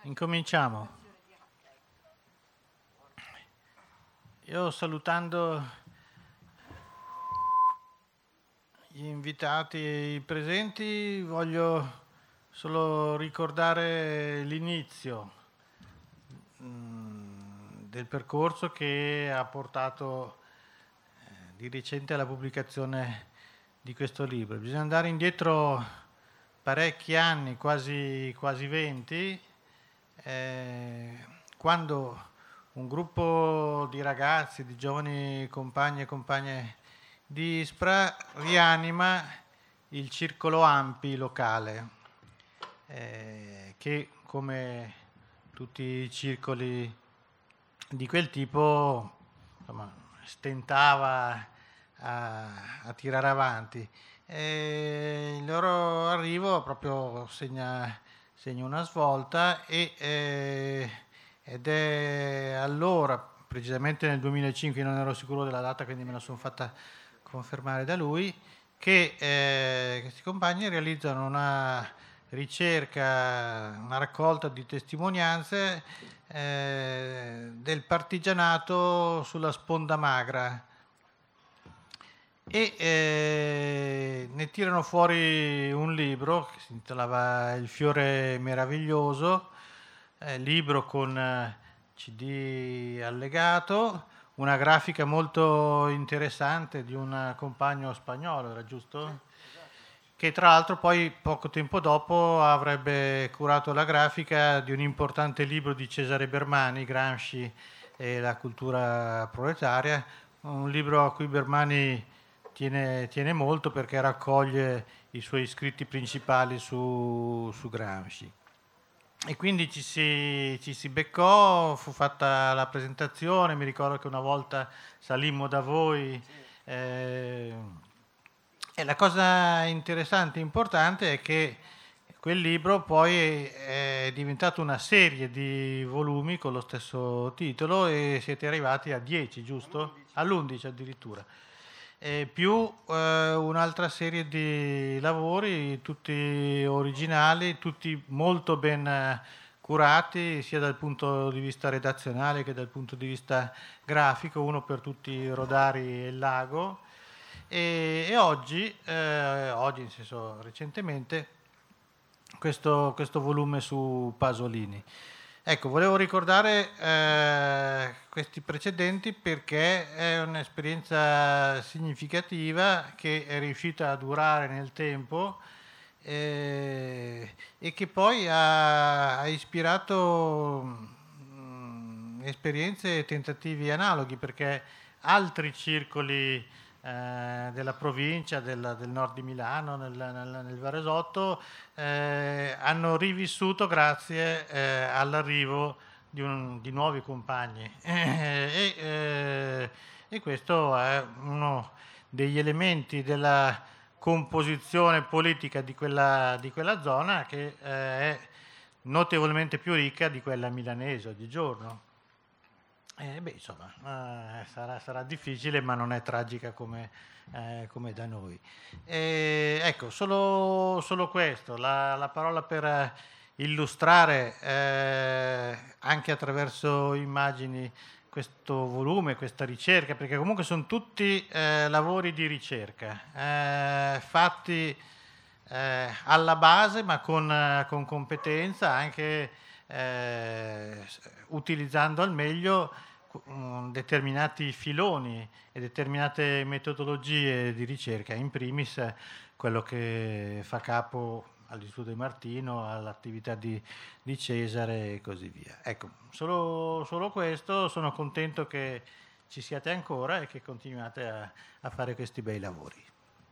Incominciamo. Io salutando gli invitati e i presenti voglio solo ricordare l'inizio del percorso che ha portato di recente alla pubblicazione di questo libro. Bisogna andare indietro parecchi anni, quasi 20, quando un gruppo di ragazzi, di giovani compagni e compagne di ISPRA rianima il Circolo Ampi locale, che come tutti i circoli di quel tipo, insomma, stentava a tirare avanti. Il loro arrivo proprio segna una svolta ed è allora, precisamente nel 2005, non ero sicuro della data, quindi me la sono fatta confermare da lui, che questi compagni realizzano una ricerca, una raccolta di testimonianze del partigianato sulla Sponda Magra e ne tirano fuori un libro che si intitolava Il fiore meraviglioso, libro con CD allegato, una grafica molto interessante di un compagno spagnolo, era giusto? Che tra l'altro poi poco tempo dopo avrebbe curato la grafica di un importante libro di Cesare Bermani, Gramsci e la cultura proletaria, un libro a cui Bermani tiene molto perché raccoglie i suoi scritti principali su Gramsci. E quindi ci si beccò, fu fatta la presentazione, mi ricordo che una volta salimmo da voi. E la cosa interessante e importante è che quel libro poi è diventato una serie di volumi con lo stesso titolo e siete arrivati a 10, giusto? All'11 addirittura. Più un'altra serie di lavori, tutti originali, tutti molto ben curati, sia dal punto di vista redazionale che dal punto di vista grafico, uno per tutti Rodari e il Lago. E oggi, nel senso recentemente, questo volume su Pasolini. Ecco, volevo ricordare questi precedenti perché è un'esperienza significativa che è riuscita a durare nel tempo e che poi ha ispirato esperienze e tentativi analoghi, perché altri circoli della provincia, del nord di Milano, nel Varesotto, hanno rivissuto grazie all'arrivo di nuovi compagni. E questo è uno degli elementi della composizione politica di quella zona che è notevolmente più ricca di quella milanese oggigiorno. Insomma, sarà difficile, ma non è tragica come da noi. Ecco, solo questo, la parola per illustrare anche attraverso immagini questo volume, questa ricerca, perché comunque sono tutti lavori di ricerca, fatti alla base, ma con competenza, anche utilizzando al meglio determinati filoni e determinate metodologie di ricerca, in primis quello che fa capo all'Istituto di Martino, all'attività di Cesare e così via. Ecco, solo questo, sono contento che ci siate ancora e che continuate a fare questi bei lavori.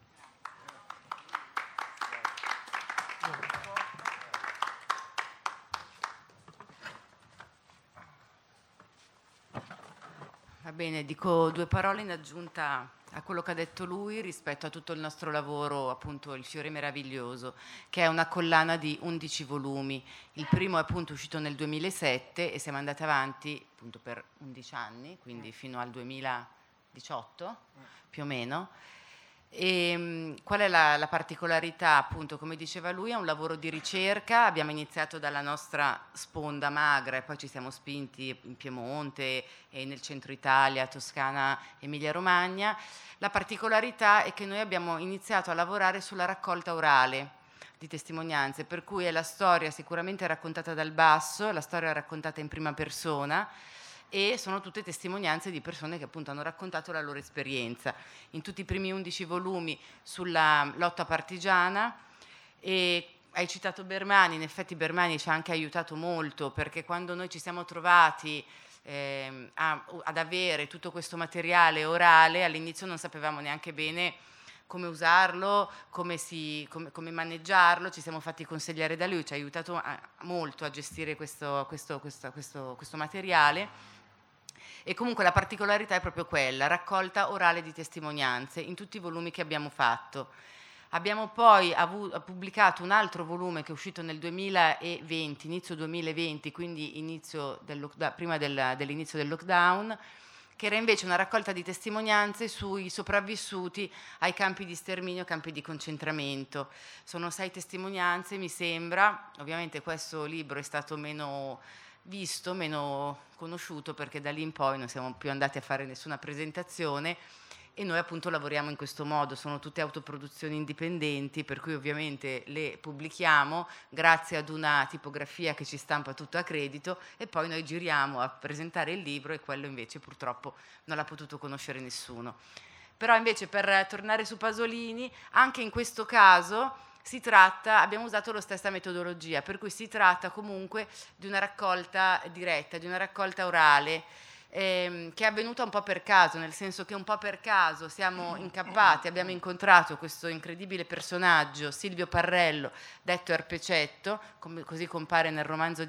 Va bene, dico due parole in aggiunta a quello che ha detto lui rispetto a tutto il nostro lavoro, appunto Il fiore meraviglioso, che è una collana di 11 volumi. Il primo è appunto uscito nel 2007 e siamo andati avanti appunto per 11 anni, quindi fino al 2018 più o meno. Qual è la particolarità? Appunto, come diceva lui, è un lavoro di ricerca. Abbiamo iniziato dalla nostra sponda magra e poi ci siamo spinti in Piemonte e nel centro Italia, Toscana, Emilia-Romagna. La particolarità è che noi abbiamo iniziato a lavorare sulla raccolta orale di testimonianze, per cui è la storia sicuramente raccontata dal basso, la storia raccontata in prima persona, e sono tutte testimonianze di persone che appunto hanno raccontato la loro esperienza. In tutti i primi 11 volumi sulla lotta partigiana. E hai citato Bermani, in effetti Bermani ci ha anche aiutato molto, perché quando noi ci siamo trovati ad avere tutto questo materiale orale, all'inizio non sapevamo neanche bene come usarlo, come maneggiarlo, ci siamo fatti consigliare da lui, ci ha aiutato molto a gestire questo materiale. E comunque la particolarità è proprio quella, raccolta orale di testimonianze in tutti i volumi che abbiamo fatto. Abbiamo poi pubblicato un altro volume che è uscito nel 2020, inizio 2020, quindi prima dell'inizio del lockdown, che era invece una raccolta di testimonianze sui sopravvissuti ai campi di sterminio, campi di concentramento. Sono 6 testimonianze, mi sembra. Ovviamente questo libro è stato meno visto, meno conosciuto, perché da lì in poi non siamo più andati a fare nessuna presentazione, e noi appunto lavoriamo in questo modo, sono tutte autoproduzioni indipendenti, per cui ovviamente le pubblichiamo grazie ad una tipografia che ci stampa tutto a credito, e poi noi giriamo a presentare il libro, e quello invece purtroppo non l'ha potuto conoscere nessuno. Però invece, per tornare su Pasolini, anche in questo caso abbiamo usato la stessa metodologia, per cui si tratta comunque di una raccolta diretta, di una raccolta orale, che è avvenuta un po' per caso, nel senso che un po' per caso siamo incappati, abbiamo incontrato questo incredibile personaggio, Silvio Parrello, detto Erpecetto, così compare nel romanzo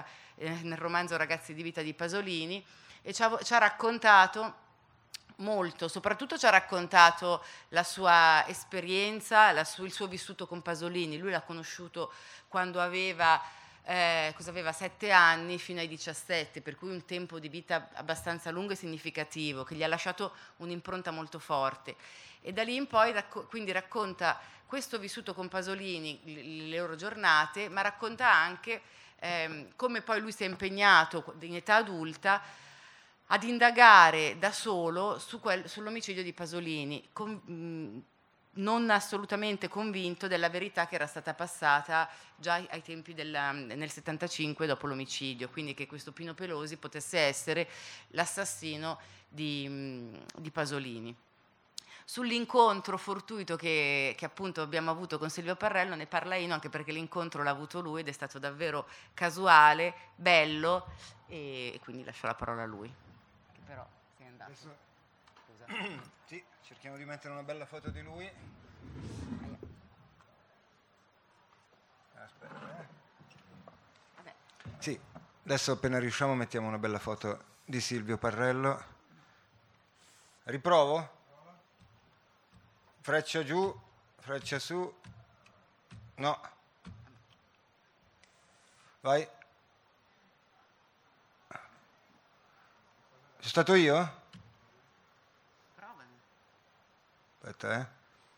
Ragazzi di vita di Pasolini, e ci ha raccontato molto, soprattutto ci ha raccontato la sua esperienza, il suo vissuto con Pasolini. Lui l'ha conosciuto quando aveva 7 anni fino ai 17, per cui un tempo di vita abbastanza lungo e significativo, che gli ha lasciato un'impronta molto forte. E da lì in poi quindi racconta questo vissuto con Pasolini, le loro giornate, ma racconta anche come poi lui si è impegnato in età adulta ad indagare da solo sull'omicidio di Pasolini, non assolutamente convinto della verità che era stata passata già ai tempi nel 75, dopo l'omicidio, quindi che questo Pino Pelosi potesse essere l'assassino di Pasolini. Sull'incontro fortuito che appunto abbiamo avuto con Silvio Parrello ne parla Ino, anche perché l'incontro l'ha avuto lui ed è stato davvero casuale, bello, e quindi lascio la parola a lui, che però si è andato. Adesso... Sì, cerchiamo di mettere una bella foto di lui. Aspetta. Sì, adesso appena riusciamo mettiamo una bella foto di Silvio Parrello. Riprovo? Freccia giù, freccia su. No. Vai. Sono stato io? Aspetta,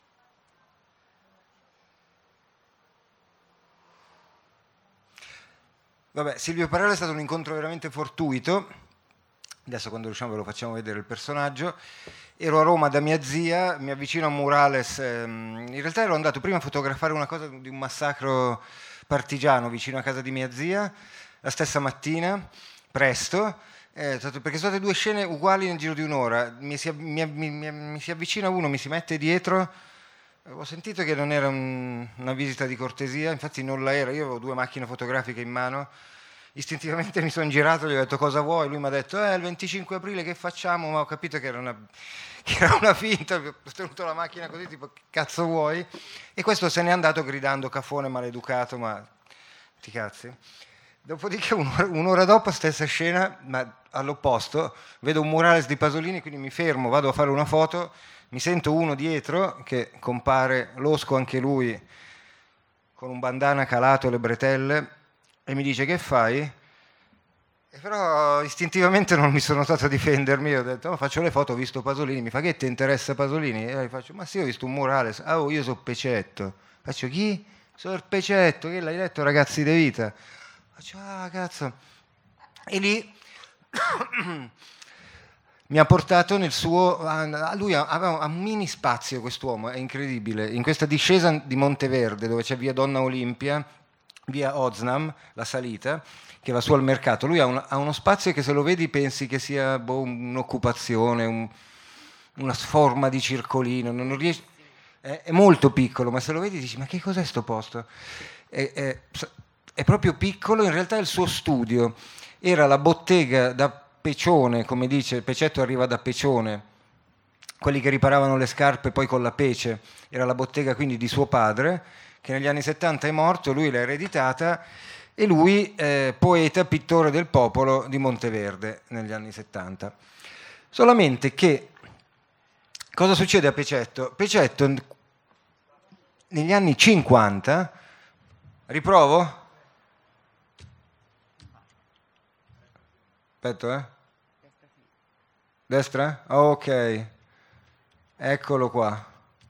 Vabbè, Silvio Parrello è stato un incontro veramente fortuito. Adesso, quando riusciamo, ve lo facciamo vedere il personaggio. Ero a Roma da mia zia, mi avvicino a Murales. In realtà ero andato prima a fotografare una cosa di un massacro partigiano vicino a casa di mia zia, la stessa mattina, presto. Perché sono state 2 scene uguali nel giro di un'ora. Mi si avvicina uno, mi si mette dietro. Ho sentito che non era una visita di cortesia, infatti non la era. Io avevo 2 macchine fotografiche in mano. Istintivamente mi sono girato, gli ho detto cosa vuoi. Lui mi ha detto il 25 aprile che facciamo? Ma ho capito che era una finta. Ho tenuto la macchina così, tipo che cazzo vuoi? E questo se n'è andato gridando cafone maleducato, ma ti cazzi. Dopodiché un'ora dopo, stessa scena, ma all'opposto, vedo un murales di Pasolini, quindi mi fermo, vado a fare una foto, mi sento uno dietro che compare losco anche lui, con un bandana calato e le bretelle, e mi dice: che fai? Però istintivamente non mi sono stato a difendermi, ho detto faccio le foto, ho visto Pasolini, mi fa che ti interessa Pasolini? E io faccio ma sì, ho visto un murale, io sono Pecetto. Faccio chi? Sono il Pecetto, che l'hai letto Ragazzi de Vita? Faccio cazzo. E lì mi ha portato nel suo, lui aveva un mini spazio, quest'uomo, è incredibile, in questa discesa di Monteverde dove c'è via Donna Olimpia, via Oznam, la salita, che va su al mercato, lui ha uno spazio che se lo vedi pensi che sia un'occupazione, una forma di circolino, non riesci, è molto piccolo, ma se lo vedi dici ma che cos'è sto posto? È proprio piccolo, in realtà è il suo studio, era la bottega da Pecione, come dice, Pecetto arriva da Pecione, quelli che riparavano le scarpe poi con la pece, era la bottega quindi di suo padre, che negli anni 70 è morto, lui l'ha ereditata, e lui poeta, pittore del popolo di Monteverde negli anni 70. Solamente che cosa succede a Pecetto? Pecetto negli anni 50, riprovo? Aspetta, Destra? Ok. Eccolo qua.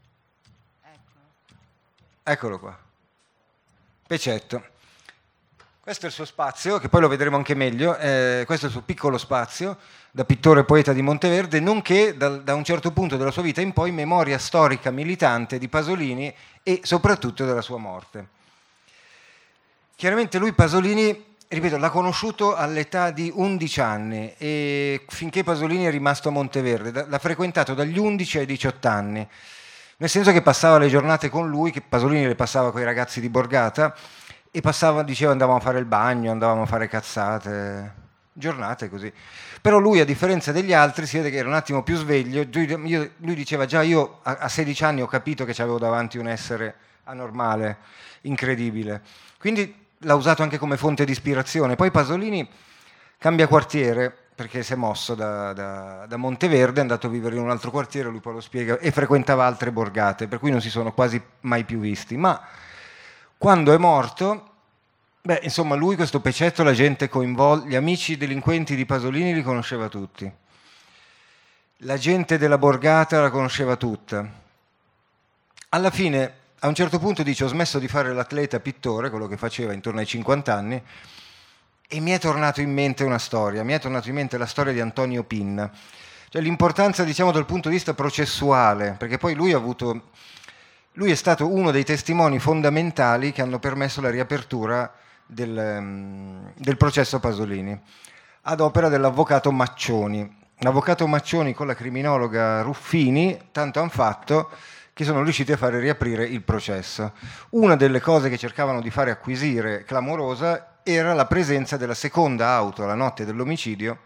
Eccolo qua. Pecetto. Questo è il suo spazio, che poi lo vedremo anche meglio, questo è il suo piccolo spazio da pittore poeta di Monteverde, nonché da un certo punto della sua vita in poi memoria storica militante di Pasolini e soprattutto della sua morte. Chiaramente lui Pasolini, ripeto, l'ha conosciuto all'età di 11 anni e finché Pasolini è rimasto a Monteverde, l'ha frequentato dagli 11 ai 18 anni, nel senso che passava le giornate con lui, che Pasolini le passava con i ragazzi di Borgata, e diceva andavamo a fare il bagno, andavamo a fare cazzate, giornate così. Però lui, a differenza degli altri, si vede che era un attimo più sveglio. Lui diceva già io a 16 anni ho capito che avevo davanti un essere anormale, incredibile. Quindi l'ha usato anche come fonte di ispirazione. Poi Pasolini cambia quartiere perché si è mosso da Monteverde, è andato a vivere in un altro quartiere, lui poi lo spiega, e frequentava altre borgate, per cui non si sono quasi mai più visti. Ma quando è morto, insomma, lui, questo Pecetto, la gente coinvolta, gli amici delinquenti di Pasolini li conosceva tutti. La gente della borgata la conosceva tutta. Alla fine, a un certo punto dice, ho smesso di fare l'atleta pittore, quello che faceva intorno ai 50 anni, e mi è tornato in mente una storia, mi è tornato in mente la storia di Antonio Pinna. Cioè l'importanza, diciamo, dal punto di vista processuale, perché poi lui è stato uno dei testimoni fondamentali che hanno permesso la riapertura del processo Pasolini, ad opera dell'avvocato Maccioni. L'avvocato Maccioni con la criminologa Ruffini tanto hanno fatto che sono riusciti a fare riaprire il processo. Una delle cose che cercavano di fare acquisire clamorosa era la presenza della seconda auto la notte dell'omicidio,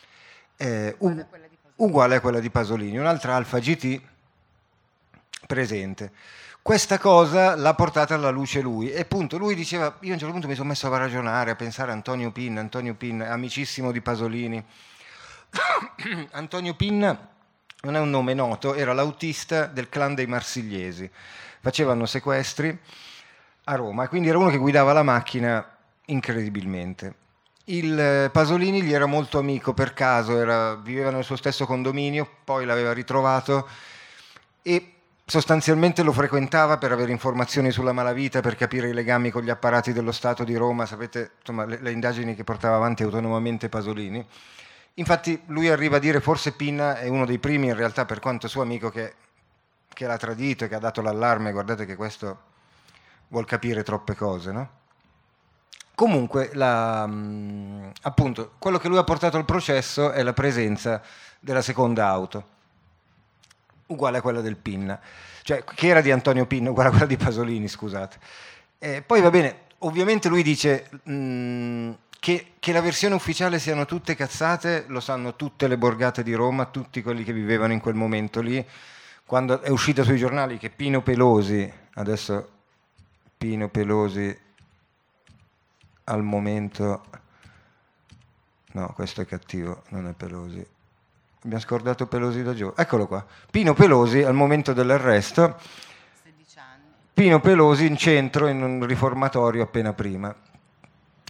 uguale a quella di Pasolini, un'altra Alfa GT presente. Questa cosa l'ha portata alla luce lui, e appunto lui diceva, io a un certo punto mi sono messo a ragionare, a pensare a Antonio Pinna, amicissimo di Pasolini. Antonio Pinna non è un nome noto, era l'autista del clan dei Marsigliesi, facevano sequestri a Roma, quindi era uno che guidava la macchina incredibilmente. Il Pasolini gli era molto amico per caso, viveva nel suo stesso condominio, poi l'aveva ritrovato e sostanzialmente lo frequentava per avere informazioni sulla malavita, per capire i legami con gli apparati dello Stato di Roma, sapete, insomma, le indagini che portava avanti autonomamente Pasolini. Infatti lui arriva a dire forse Pinna è uno dei primi in realtà, per quanto suo amico, che l'ha tradito e che ha dato l'allarme, guardate che questo vuol capire troppe cose, no? Comunque, appunto, quello che lui ha portato al processo è la presenza della seconda auto, uguale a quella del Pinna, cioè che era di Antonio Pinna, uguale a quella di Pasolini, scusate. Poi va bene, ovviamente lui dice che la versione ufficiale siano tutte cazzate, lo sanno tutte le borgate di Roma, tutti quelli che vivevano in quel momento lì, quando è uscita sui giornali che Pino Pelosi, adesso Pino Pelosi al momento, no, questo è cattivo, non è Pelosi. Abbiamo scordato Pelosi da giù. Eccolo qua. Pino Pelosi al momento dell'arresto. 16 anni. Pino Pelosi in centro in un riformatorio appena prima.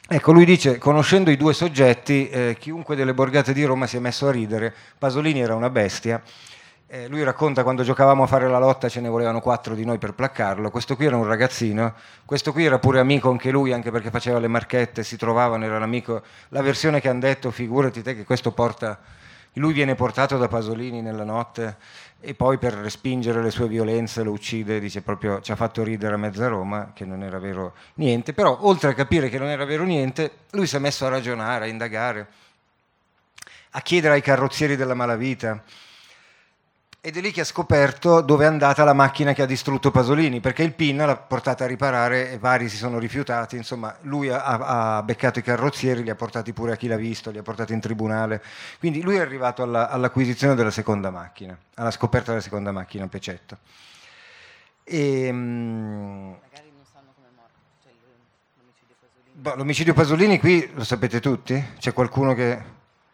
Ecco, lui dice, conoscendo i due soggetti, chiunque delle borgate di Roma si è messo a ridere, Pasolini era una bestia. Lui racconta quando giocavamo a fare la lotta ce ne volevano 4 di noi per placcarlo, questo qui era un ragazzino, questo qui era pure amico anche lui, anche perché faceva le marchette, si trovavano, era l'amico. La versione che hanno detto, figurati te che questo porta, lui viene portato da Pasolini nella notte e poi per respingere le sue violenze lo uccide, dice proprio ci ha fatto ridere a mezza Roma, che non era vero niente, però oltre a capire che non era vero niente, lui si è messo a ragionare, a indagare, a chiedere ai carrozzieri della malavita. Ed è lì che ha scoperto dove è andata la macchina che ha distrutto Pasolini, perché il PIN l'ha portata a riparare e vari si sono rifiutati, insomma lui ha beccato i carrozzieri, li ha portati pure a chi l'ha visto, li ha portati in tribunale, quindi lui è arrivato all'acquisizione della seconda macchina, alla scoperta della seconda macchina, Pecetto. Magari non sanno come è morto, cioè l'omicidio Pasolini. L'omicidio Pasolini qui lo sapete tutti? C'è qualcuno che...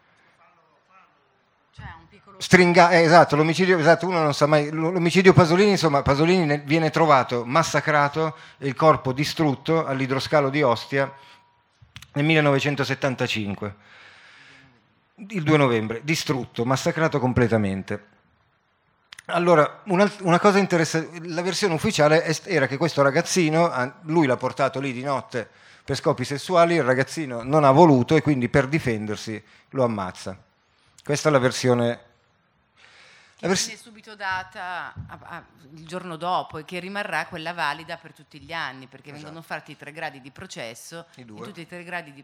esatto, l'omicidio, esatto, uno non sa mai. L'omicidio Pasolini, insomma, Pasolini viene trovato massacrato e il corpo distrutto all'idroscalo di Ostia nel 1975, il 2 novembre, distrutto, massacrato completamente. Allora, una cosa interessante, la versione ufficiale era che questo ragazzino, lui l'ha portato lì di notte per scopi sessuali, il ragazzino non ha voluto e quindi per difendersi lo ammazza. Questa è la versione... Che viene subito data il giorno dopo e che rimarrà quella valida per tutti gli anni, perché vengono fatti i 3 gradi di processo, in tutti i 3 gradi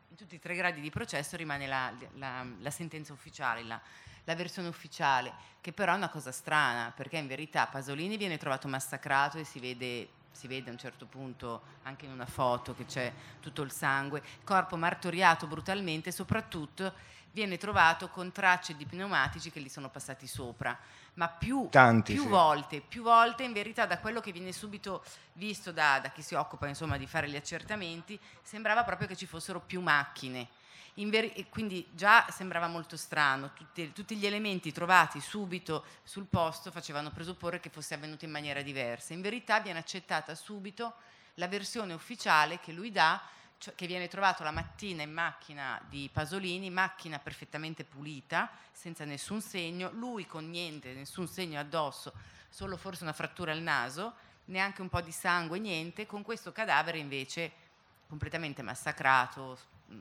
di processo rimane la sentenza ufficiale, la versione ufficiale, che però è una cosa strana, perché in verità Pasolini viene trovato massacrato e si vede a un certo punto anche in una foto che c'è tutto il sangue, corpo martoriato brutalmente, soprattutto viene trovato con tracce di pneumatici che gli sono passati sopra, ma più volte in verità, da quello che viene subito visto da chi si occupa insomma di fare gli accertamenti, sembrava proprio che ci fossero più macchine. Quindi già sembrava molto strano, tutti gli elementi trovati subito sul posto facevano presupporre che fosse avvenuto in maniera diversa. In verità viene accettata subito la versione ufficiale che lui dà, cioè che viene trovato la mattina in macchina di Pasolini, macchina perfettamente pulita, senza nessun segno, lui con niente, nessun segno addosso, solo forse una frattura al naso, neanche un po' di sangue, niente, con questo cadavere invece completamente massacrato,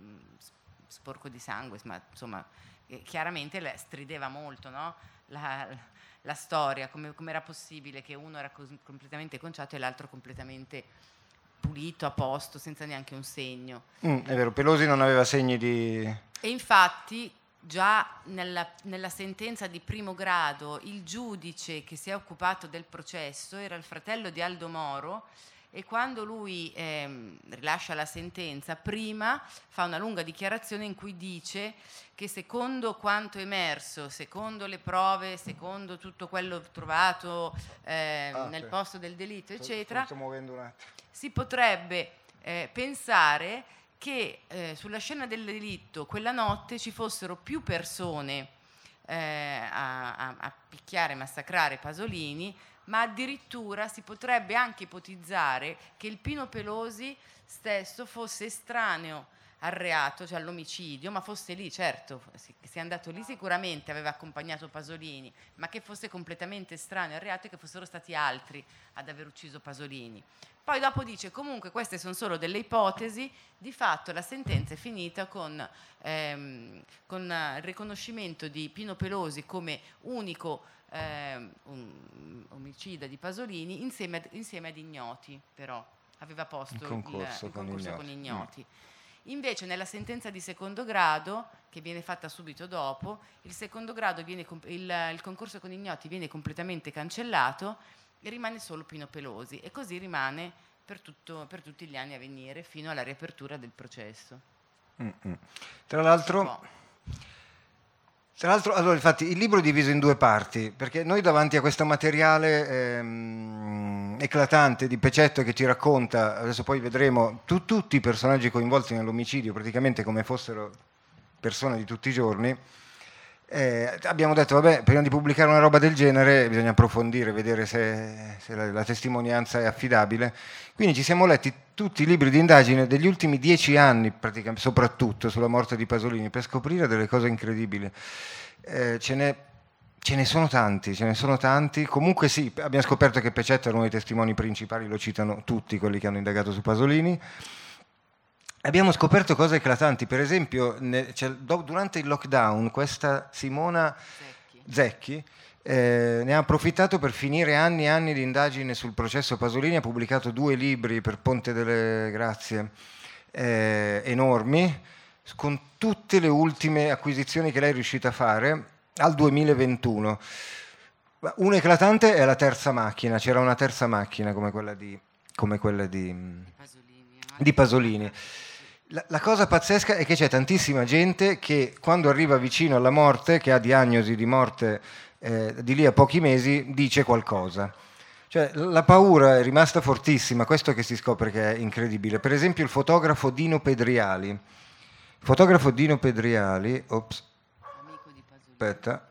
sporco di sangue, ma insomma chiaramente strideva molto, no? La storia, come era possibile che uno era completamente conciato e l'altro completamente pulito, a posto, senza neanche un segno. È vero, Pelosi non aveva segni di... E infatti già nella sentenza di primo grado il giudice che si è occupato del processo era il fratello di Aldo Moro, e quando lui rilascia la sentenza, prima fa una lunga dichiarazione in cui dice che secondo quanto emerso, secondo le prove, secondo tutto quello trovato nel posto del delitto, eccetera, sto muovendo un attimo. Si potrebbe pensare che sulla scena del delitto quella notte ci fossero più persone a picchiare e massacrare Pasolini, ma addirittura si potrebbe anche ipotizzare che il Pino Pelosi stesso fosse estraneo al reato, cioè all'omicidio, ma fosse lì, certo, se è andato lì sicuramente aveva accompagnato Pasolini, ma che fosse completamente estraneo al reato e che fossero stati altri ad aver ucciso Pasolini. Poi dopo dice comunque queste sono solo delle ipotesi, di fatto la sentenza è finita con il riconoscimento di Pino Pelosi come unico omicida di Pasolini insieme ad ignoti, però aveva posto il concorso con ignoti. Invece nella sentenza di secondo grado, che viene fatta subito dopo, il secondo grado il concorso con ignoti viene completamente cancellato e rimane solo Pino Pelosi, e così rimane per tutti gli anni a venire fino alla riapertura del processo. Tra l'altro, allora, infatti, il libro è diviso in 2 parti, perché noi davanti a questo materiale eclatante di Pecetto che ci racconta, adesso poi vedremo, tutti i personaggi coinvolti nell'omicidio, praticamente come fossero persone di tutti i giorni, Abbiamo detto, vabbè, prima di pubblicare una roba del genere bisogna approfondire, vedere se la testimonianza è affidabile. Quindi ci siamo letti tutti i libri di indagine degli ultimi 10 anni, praticamente, soprattutto sulla morte di Pasolini, per scoprire delle cose incredibili. Ce ne sono tanti. Comunque sì, abbiamo scoperto che Pecetta era uno dei testimoni principali, lo citano tutti quelli che hanno indagato su Pasolini. Abbiamo scoperto cose eclatanti, per esempio durante il lockdown questa Simona Zecchi ne ha approfittato per finire anni e anni di indagine sul processo Pasolini, ha pubblicato 2 libri per Ponte delle Grazie enormi, con tutte le ultime acquisizioni che lei è riuscita a fare al 2021. Una eclatante è la terza macchina, c'era una terza macchina come quella di Pasolini. La cosa pazzesca è che c'è tantissima gente che quando arriva vicino alla morte, che ha diagnosi di morte di lì a pochi mesi, dice qualcosa. Cioè, la paura è rimasta fortissima, questo che si scopre che è incredibile. Per esempio il fotografo Dino Pedriali. Ops. Aspetta.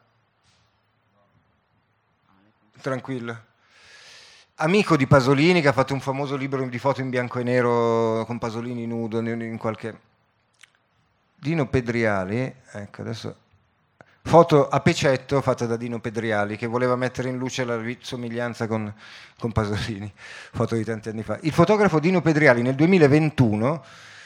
Tranquillo. Amico di Pasolini, che ha fatto un famoso libro di foto in bianco e nero con Pasolini nudo in qualche... Dino Pedriali, ecco adesso... Foto a Pecetto fatta da Dino Pedriali, che voleva mettere in luce la somiglianza con Pasolini, foto di tanti anni fa. Il fotografo Dino Pedriali nel 2021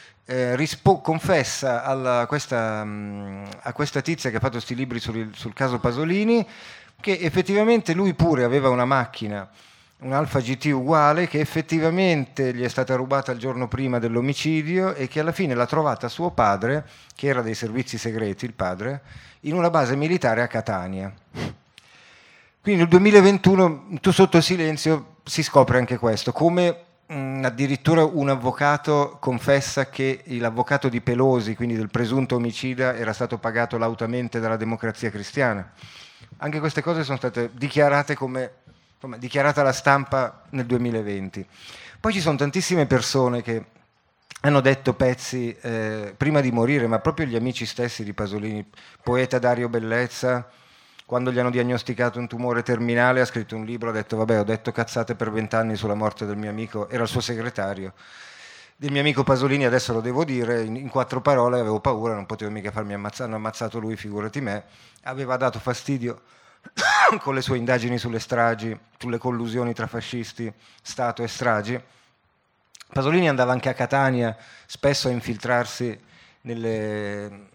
confessa a questa tizia che ha fatto questi libri sul caso Pasolini che effettivamente lui pure aveva una macchina, un Alfa GT uguale, che effettivamente gli è stata rubata il giorno prima dell'omicidio e che alla fine l'ha trovata suo padre, che era dei servizi segreti, il padre, in una base militare a Catania. Quindi nel 2021, sotto silenzio, si scopre anche questo, come addirittura un avvocato confessa che l'avvocato di Pelosi, quindi del presunto omicida, era stato pagato lautamente dalla Democrazia Cristiana. Anche queste cose sono state dichiarate dichiarata alla stampa nel 2020. Poi ci sono tantissime persone che hanno detto pezzi prima di morire, ma proprio gli amici stessi di Pasolini. Poeta Dario Bellezza, quando gli hanno diagnosticato un tumore terminale, ha scritto un libro, ha detto vabbè, ho detto cazzate per 20 anni sulla morte del mio amico, era il suo segretario, del mio amico Pasolini, adesso lo devo dire, in 4 parole, avevo paura, non potevo mica farmi ammazzare, hanno ammazzato lui, figurati me, aveva dato fastidio con le sue indagini sulle stragi, sulle collusioni tra fascisti, Stato e stragi. Pasolini andava anche a Catania spesso a infiltrarsi nelle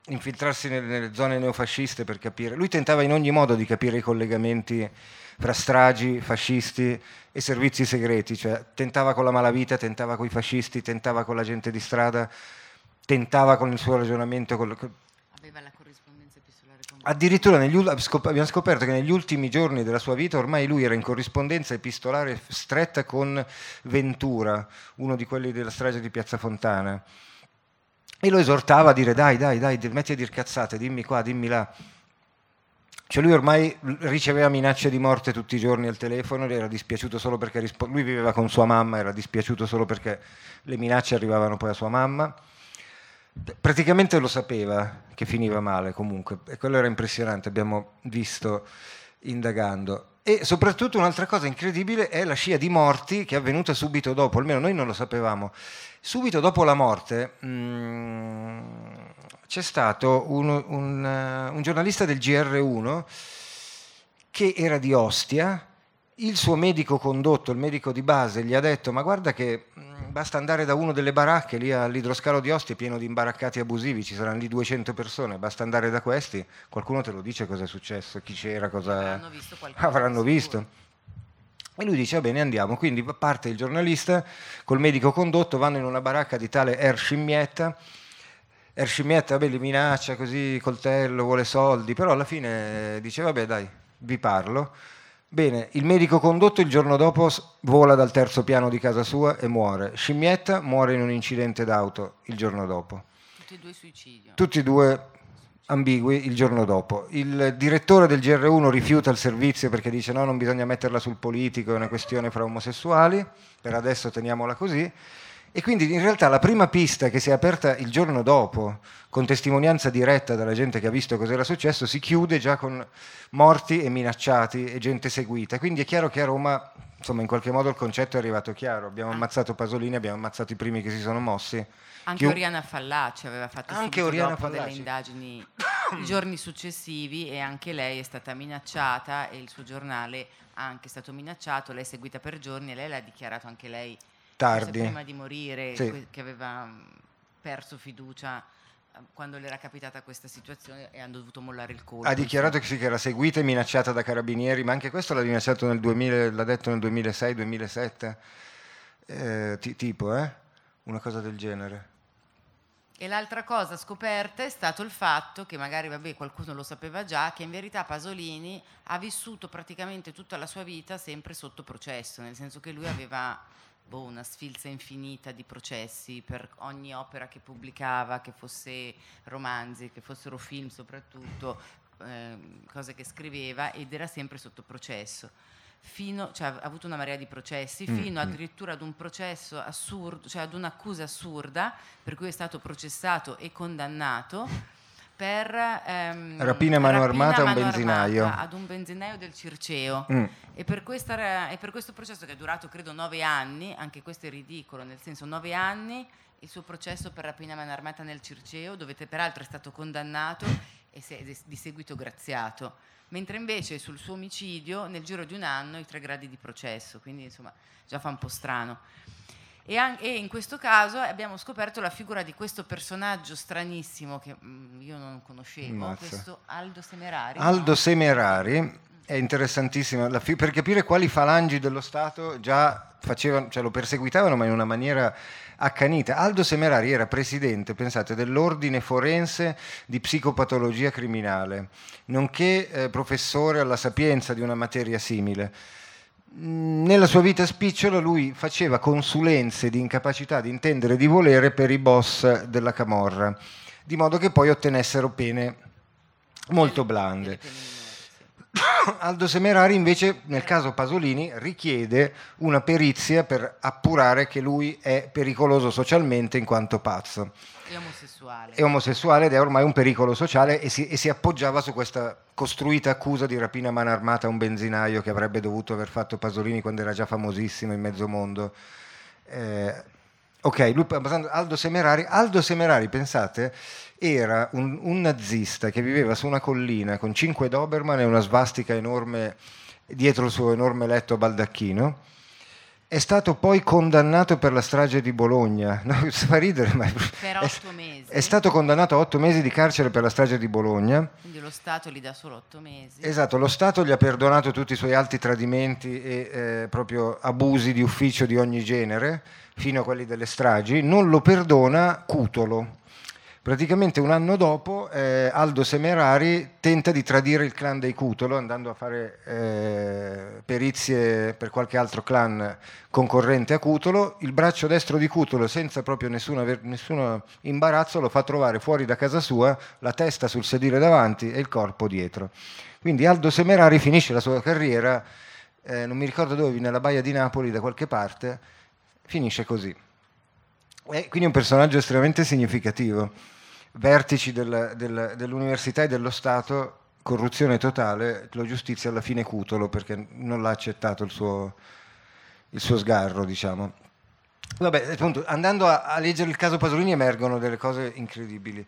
zone neofasciste per capire. Lui tentava in ogni modo di capire i collegamenti fra stragi, fascisti e servizi segreti, cioè tentava con la malavita, tentava con i fascisti, tentava con la gente di strada, tentava con il suo ragionamento. Aveva la corrispondenza epistolare con... Addirittura abbiamo scoperto che negli ultimi giorni della sua vita ormai lui era in corrispondenza epistolare stretta con Ventura, uno di quelli della strage di Piazza Fontana, e lo esortava a dire dai, metti a dir cazzate, dimmi qua, dimmi là. Cioè lui ormai riceveva minacce di morte tutti i giorni al telefono, era dispiaciuto solo perché lui viveva con sua mamma, era dispiaciuto solo perché le minacce arrivavano poi a sua mamma. Praticamente lo sapeva che finiva male comunque, e quello era impressionante, abbiamo visto indagando. E soprattutto un'altra cosa incredibile è la scia di morti che è avvenuta subito dopo, almeno noi non lo sapevamo. Subito dopo la morte c'è stato un giornalista del GR1 che era di Ostia, il suo medico condotto, il medico di base, gli ha detto ma guarda che basta andare da uno delle baracche, lì all'idroscalo di Ostia è pieno di imbaraccati abusivi, ci saranno lì 200 persone, basta andare da questi, qualcuno te lo dice cosa è successo, chi c'era, cosa avranno visto. E lui dice va bene andiamo, quindi parte il giornalista col medico condotto, vanno in una baracca di tale Scimmietta, vabbè, li minaccia così, coltello, vuole soldi, però alla fine dice vabbè dai, vi parlo. Bene, il medico condotto il giorno dopo vola dal 3° piano di casa sua e muore. Scimmietta muore in un incidente d'auto il giorno dopo. Tutti e 2 suicidi. Tutti e 2 ambigui il giorno dopo. Il direttore del GR1 rifiuta il servizio perché dice no, non bisogna metterla sul politico, è una questione fra omosessuali, per adesso teniamola così. E quindi in realtà la prima pista che si è aperta il giorno dopo, con testimonianza diretta dalla gente che ha visto cos'era successo, si chiude già con morti e minacciati e gente seguita. Quindi è chiaro che a Roma, insomma, in qualche modo il concetto è arrivato chiaro. Abbiamo ammazzato Pasolini, abbiamo ammazzato i primi che si sono mossi. Anche Oriana Fallaci aveva fatto anche subito Oriana dopo Fallaci. delle indagini i giorni successivi, e anche lei è stata minacciata e il suo giornale ha anche stato minacciato. Lei è seguita per giorni e lei l'ha dichiarato anche lei Tardi. prima di morire, Sì. che aveva perso fiducia quando le era capitata questa situazione e hanno dovuto mollare il colpo. Ha dichiarato che sì, che era seguita e minacciata da carabinieri, ma anche questo l'ha minacciato nel 2000, l'ha detto nel 2006-2007, una cosa del genere. E l'altra cosa scoperta è stato il fatto che magari, vabbè, qualcuno lo sapeva già, che in verità Pasolini ha vissuto praticamente tutta la sua vita sempre sotto processo, nel senso che lui aveva una sfilza infinita di processi per ogni opera che pubblicava, che fosse romanzi, che fossero film soprattutto, cose che scriveva, ed era sempre sotto processo. Cioè, ha avuto una marea di processi, fino addirittura ad un processo assurdo, cioè ad un'accusa assurda, per cui è stato processato e condannato per rapina a mano armata a un mano benzinaio. armata ad un benzinaio del Circeo. E per questo processo, che è durato credo 9 anni, anche questo è ridicolo, nel senso 9 anni il suo processo per rapina a mano armata nel Circeo, dove peraltro è stato condannato e si è di seguito graziato, mentre invece sul suo omicidio nel giro di un anno i 3 gradi di processo, quindi insomma già fa un po' strano. E in questo caso abbiamo scoperto la figura di questo personaggio stranissimo che io non conoscevo, questo Aldo Semerari. Aldo Semerari è interessantissimo per capire quali falangi dello Stato già facevano, cioè lo perseguitavano, ma in una maniera accanita. Aldo Semerari era presidente, pensate, dell'ordine forense di psicopatologia criminale, nonché professore alla Sapienza di una materia simile. Nella sua vita spicciola lui faceva consulenze di incapacità di intendere e di volere per i boss della camorra, di modo che poi ottenessero pene molto blande. Aldo Semerari invece nel caso Pasolini richiede una perizia per appurare che lui è pericoloso socialmente in quanto pazzo. È omosessuale ed è ormai un pericolo sociale, e si appoggiava su questa costruita accusa di rapina a mano armata a un benzinaio che avrebbe dovuto aver fatto Pasolini quando era già famosissimo in mezzo mondo. Lui, Aldo Semerari, pensate, era un nazista che viveva su una collina con 5 Doberman e una svastica enorme dietro il suo enorme letto a baldacchino. È stato poi condannato per la strage di Bologna. No, fa ridere, ma per 8 mesi. È stato condannato a 8 mesi di carcere per la strage di Bologna. Quindi lo Stato gli dà solo 8 mesi. Esatto, lo Stato gli ha perdonato tutti i suoi alti tradimenti e proprio abusi di ufficio di ogni genere, fino a quelli delle stragi. Non lo perdona Cutolo. Praticamente un anno dopo Aldo Semerari tenta di tradire il clan dei Cutolo, andando a fare perizie per qualche altro clan concorrente a Cutolo. Il braccio destro di Cutolo, senza proprio nessun imbarazzo, lo fa trovare fuori da casa sua, la testa sul sedile davanti e il corpo dietro. Quindi Aldo Semerari finisce la sua carriera, non mi ricordo dove, nella Baia di Napoli, da qualche parte, finisce così. È quindi un personaggio estremamente significativo. Vertici dell'università e dello Stato, corruzione totale, la giustizia alla fine Cutolo, perché non l'ha accettato il suo sgarro, diciamo. Vabbè, appunto, andando a leggere il caso Pasolini emergono delle cose incredibili.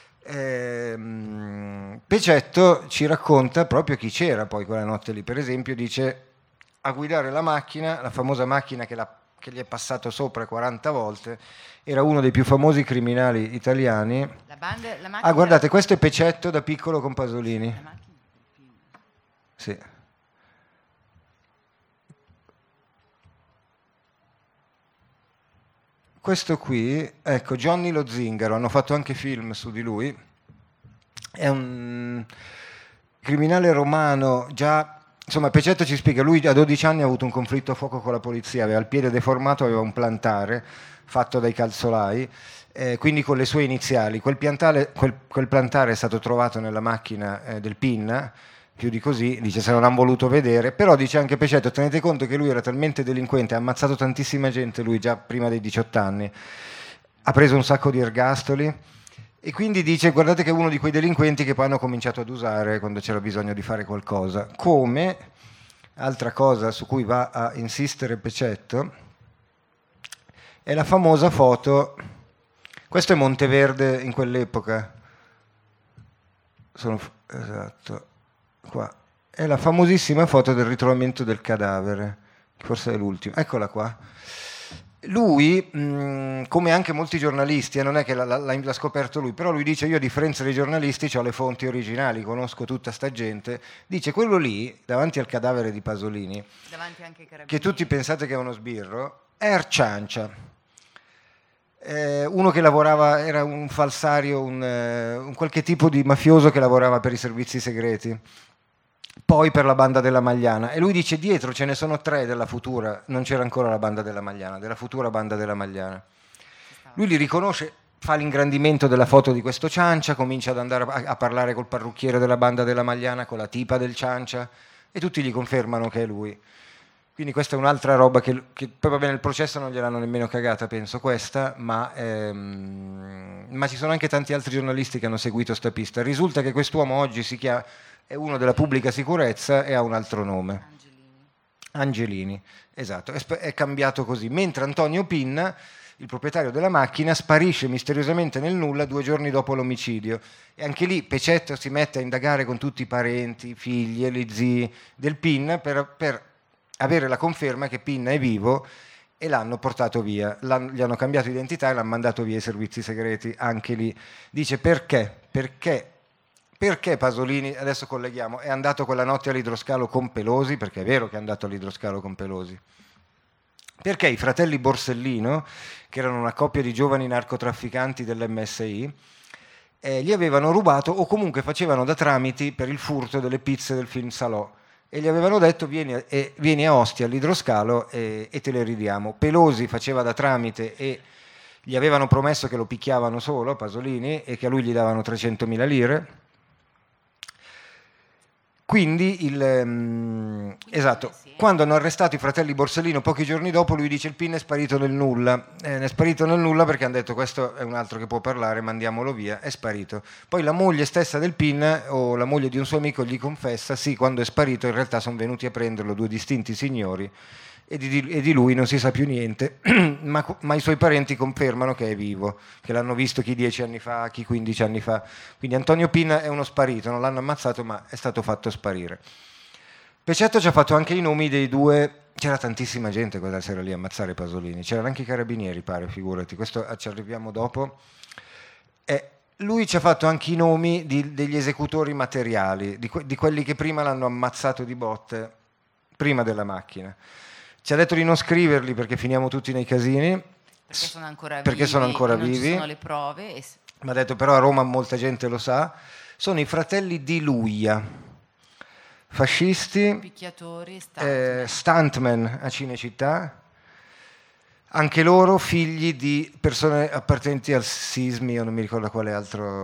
Pecetto ci racconta proprio chi c'era poi quella notte lì. Per esempio dice: a guidare la macchina, la famosa macchina che gli è passato sopra 40 volte, era uno dei più famosi criminali italiani. La macchina guardate, questo è Pecetto da piccolo con Pasolini. La macchina Sì. Questo qui, ecco, Johnny lo Zingaro, hanno fatto anche film su di lui. È un criminale romano già. Insomma, Pecetto ci spiega, lui a 12 anni ha avuto un conflitto a fuoco con la polizia, aveva il piede deformato, aveva un plantare fatto dai calzolai, quindi con le sue iniziali. Quel plantare è stato trovato nella macchina del PIN, più di così, dice se non hanno voluto vedere, però dice anche Pecetto, tenete conto che lui era talmente delinquente, ha ammazzato tantissima gente lui già prima dei 18 anni, ha preso un sacco di ergastoli e quindi dice guardate che è uno di quei delinquenti che poi hanno cominciato ad usare quando c'era bisogno di fare qualcosa. Come, altra cosa su cui va a insistere Pecetto, è la famosa foto, questo è Monteverde in quell'epoca, esatto, qua è la famosissima foto del ritrovamento del cadavere, che forse è l'ultima, eccola qua. Lui, come anche molti giornalisti, non è che l'ha scoperto lui, però lui dice io a differenza dei giornalisti ho le fonti originali, conosco tutta sta gente, dice quello lì, davanti al cadavere di Pasolini, davanti anche ai carabinieri, che tutti pensate che è uno sbirro, è Arciancia. Uno che lavorava, era un falsario, un qualche tipo di mafioso che lavorava per i servizi segreti, poi per la banda della Magliana, e lui dice dietro ce ne sono 3 della futura, non c'era ancora la banda della Magliana, della futura banda della Magliana. Lui li riconosce, fa l'ingrandimento della foto di questo Ciancia, comincia ad andare a parlare col parrucchiere della banda della Magliana, con la tipa del Ciancia, e tutti gli confermano che è lui. Quindi questa è un'altra roba che poi va bene, il processo non gliel'hanno nemmeno cagata, penso questa, ma ci sono anche tanti altri giornalisti che hanno seguito sta pista. Risulta che quest'uomo oggi è uno della pubblica sicurezza e ha un altro nome. Angelini, esatto, è cambiato così. Mentre Antonio Pinna, il proprietario della macchina, sparisce misteriosamente nel nulla 2 giorni dopo l'omicidio. E anche lì Pecetto si mette a indagare con tutti i parenti, i figli e gli zii del Pinna per avere la conferma che Pinna è vivo, e l'hanno portato via, gli hanno cambiato identità e l'hanno mandato via ai servizi segreti, anche lì. Dice perché Pasolini, adesso colleghiamo, è andato quella notte all'idroscalo con Pelosi, perché è vero che è andato all'idroscalo con Pelosi, perché i fratelli Borsellino, che erano una coppia di giovani narcotrafficanti dell'MSI, gli avevano rubato o comunque facevano da tramiti per il furto delle pizze del film Salò, e gli avevano detto vieni a Ostia all'idroscalo e te le ridiamo. Pelosi faceva da tramite e gli avevano promesso che lo picchiavano solo, Pasolini, e che a lui gli davano 300.000 lire. Quindi, esatto, quando hanno arrestato i fratelli Borsellino pochi giorni dopo, lui dice il PIN è sparito nel nulla. È sparito nel nulla perché hanno detto questo è un altro che può parlare, mandiamolo via, è sparito. Poi la moglie stessa del PIN o la moglie di un suo amico gli confessa, sì, quando è sparito in realtà sono venuti a prenderlo 2 distinti signori e di lui non si sa più niente, ma i suoi parenti confermano che è vivo, che l'hanno visto chi 10 anni fa, chi 15 anni fa. Quindi Antonio Pinna è uno sparito, non l'hanno ammazzato ma è stato fatto sparire. Pecetto ci ha fatto anche i nomi dei 2, c'era tantissima gente quella sera lì a ammazzare Pasolini, c'erano anche i carabinieri, pare, figurati, questo ci arriviamo dopo. Lui ci ha fatto anche i nomi degli esecutori materiali, di quelli che prima l'hanno ammazzato di botte, prima della macchina. Ci ha detto di non scriverli perché finiamo tutti nei casini. Perché sono ancora vivi. Perché sono ancora non vivi. Ci sono le prove. Mi ha detto però a Roma molta gente lo sa. Sono i fratelli Di Luia, fascisti, picchiatori, stuntman a Cinecittà, anche loro figli di persone appartenenti al Sismi, io non mi ricordo a quale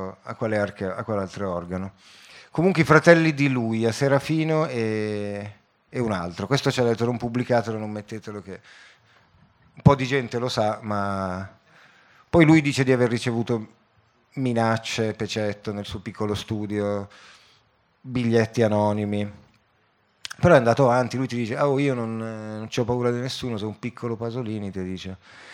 altro organo. Comunque i fratelli Di Luia, Serafino e un altro. Questo ci ha detto non pubblicatelo, non mettetelo, che un po' di gente lo sa, ma poi lui dice di aver ricevuto minacce, Pecetto, nel suo piccolo studio, biglietti anonimi, però è andato avanti. Lui ti dice io non ho paura di nessuno, sono un piccolo Pasolini, ti dice,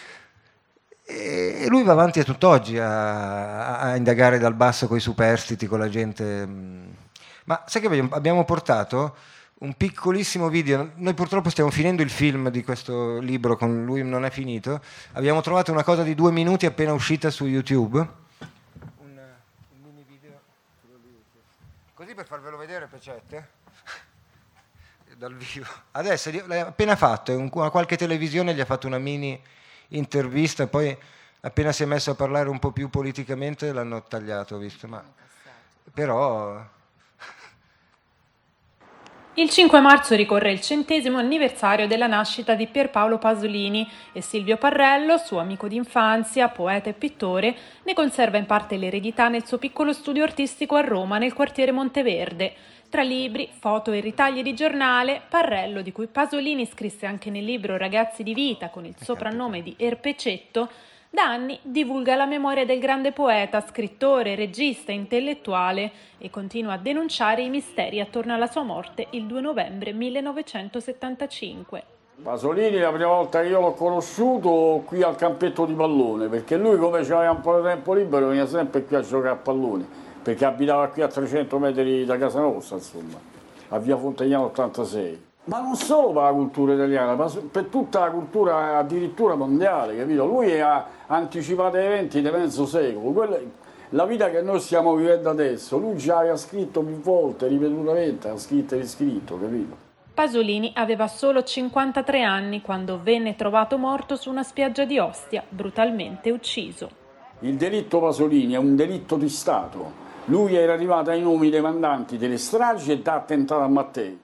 e lui va avanti a tutt'oggi a indagare dal basso con i superstiti, con la gente. Ma sai che abbiamo portato un piccolissimo video, noi purtroppo stiamo finendo il film di questo libro, con lui non è finito, abbiamo trovato una cosa di 2 minuti appena uscita su YouTube, un mini video, così per farvelo vedere, Pecette, dal vivo. Adesso l'hai appena fatto, una qualche televisione gli ha fatto una mini intervista, poi appena si è messo a parlare un po' più politicamente l'hanno tagliato, visto, ma però Il 5 marzo ricorre il 100° anniversario della nascita di Pierpaolo Pasolini e Silvio Parrello, suo amico d'infanzia, poeta e pittore, ne conserva in parte l'eredità nel suo piccolo studio artistico a Roma, nel quartiere Monteverde. Tra libri, foto e ritagli di giornale, Parrello, di cui Pasolini scrisse anche nel libro Ragazzi di vita con il soprannome di Erpecetto, da anni divulga la memoria del grande poeta, scrittore, regista, intellettuale e continua a denunciare i misteri attorno alla sua morte il 2 novembre 1975. Pasolini la prima volta che io l'ho conosciuto qui al campetto di pallone, perché lui, come aveva un po' di tempo libero, veniva sempre qui a giocare a pallone, perché abitava qui a 300 metri da casa nostra, insomma, a via Fontegnano 86. Ma non solo per la cultura italiana, ma per tutta la cultura addirittura mondiale, capito? Lui ha anticipato eventi di mezzo secolo. La vita che noi stiamo vivendo adesso, lui già aveva scritto più volte, ripetutamente, ha scritto e riscritto, capito? Pasolini aveva solo 53 anni quando venne trovato morto su una spiaggia di Ostia, brutalmente ucciso. Il delitto Pasolini è un delitto di Stato. Lui era arrivato ai nomi dei mandanti delle stragi e da attentato a Mattei.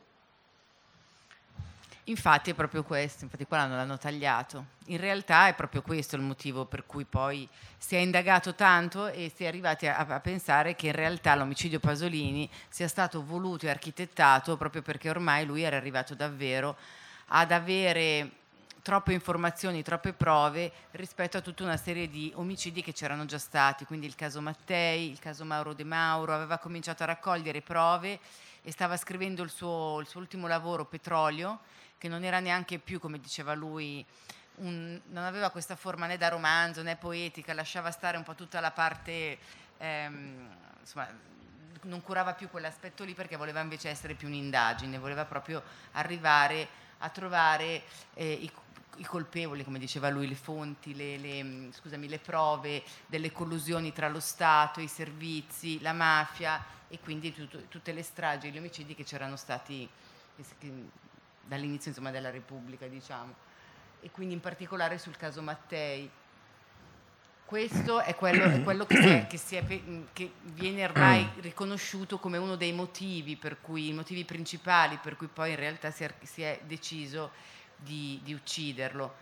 Infatti è proprio questo, infatti qua l'hanno tagliato. In realtà è proprio questo il motivo per cui poi si è indagato tanto e si è arrivati a pensare che in realtà l'omicidio Pasolini sia stato voluto e architettato proprio perché ormai lui era arrivato davvero ad avere troppe informazioni, troppe prove rispetto a tutta una serie di omicidi che c'erano già stati, quindi il caso Mattei, il caso Mauro De Mauro, aveva cominciato a raccogliere prove e stava scrivendo il suo ultimo lavoro, Petrolio, che non era neanche più, come diceva lui, non aveva questa forma né da romanzo né poetica, lasciava stare un po' tutta la parte, insomma, non curava più quell'aspetto lì perché voleva invece essere più un'indagine, voleva proprio arrivare a trovare i colpevoli, come diceva lui, le fonti, le prove delle collusioni tra lo Stato, i servizi, la mafia e quindi tutte le stragi e gli omicidi che c'erano stati dall'inizio, insomma, della Repubblica, diciamo, e quindi in particolare sul caso Mattei. Questo è quello che viene ormai riconosciuto come uno dei motivi i motivi principali per cui poi in realtà si è deciso di ucciderlo.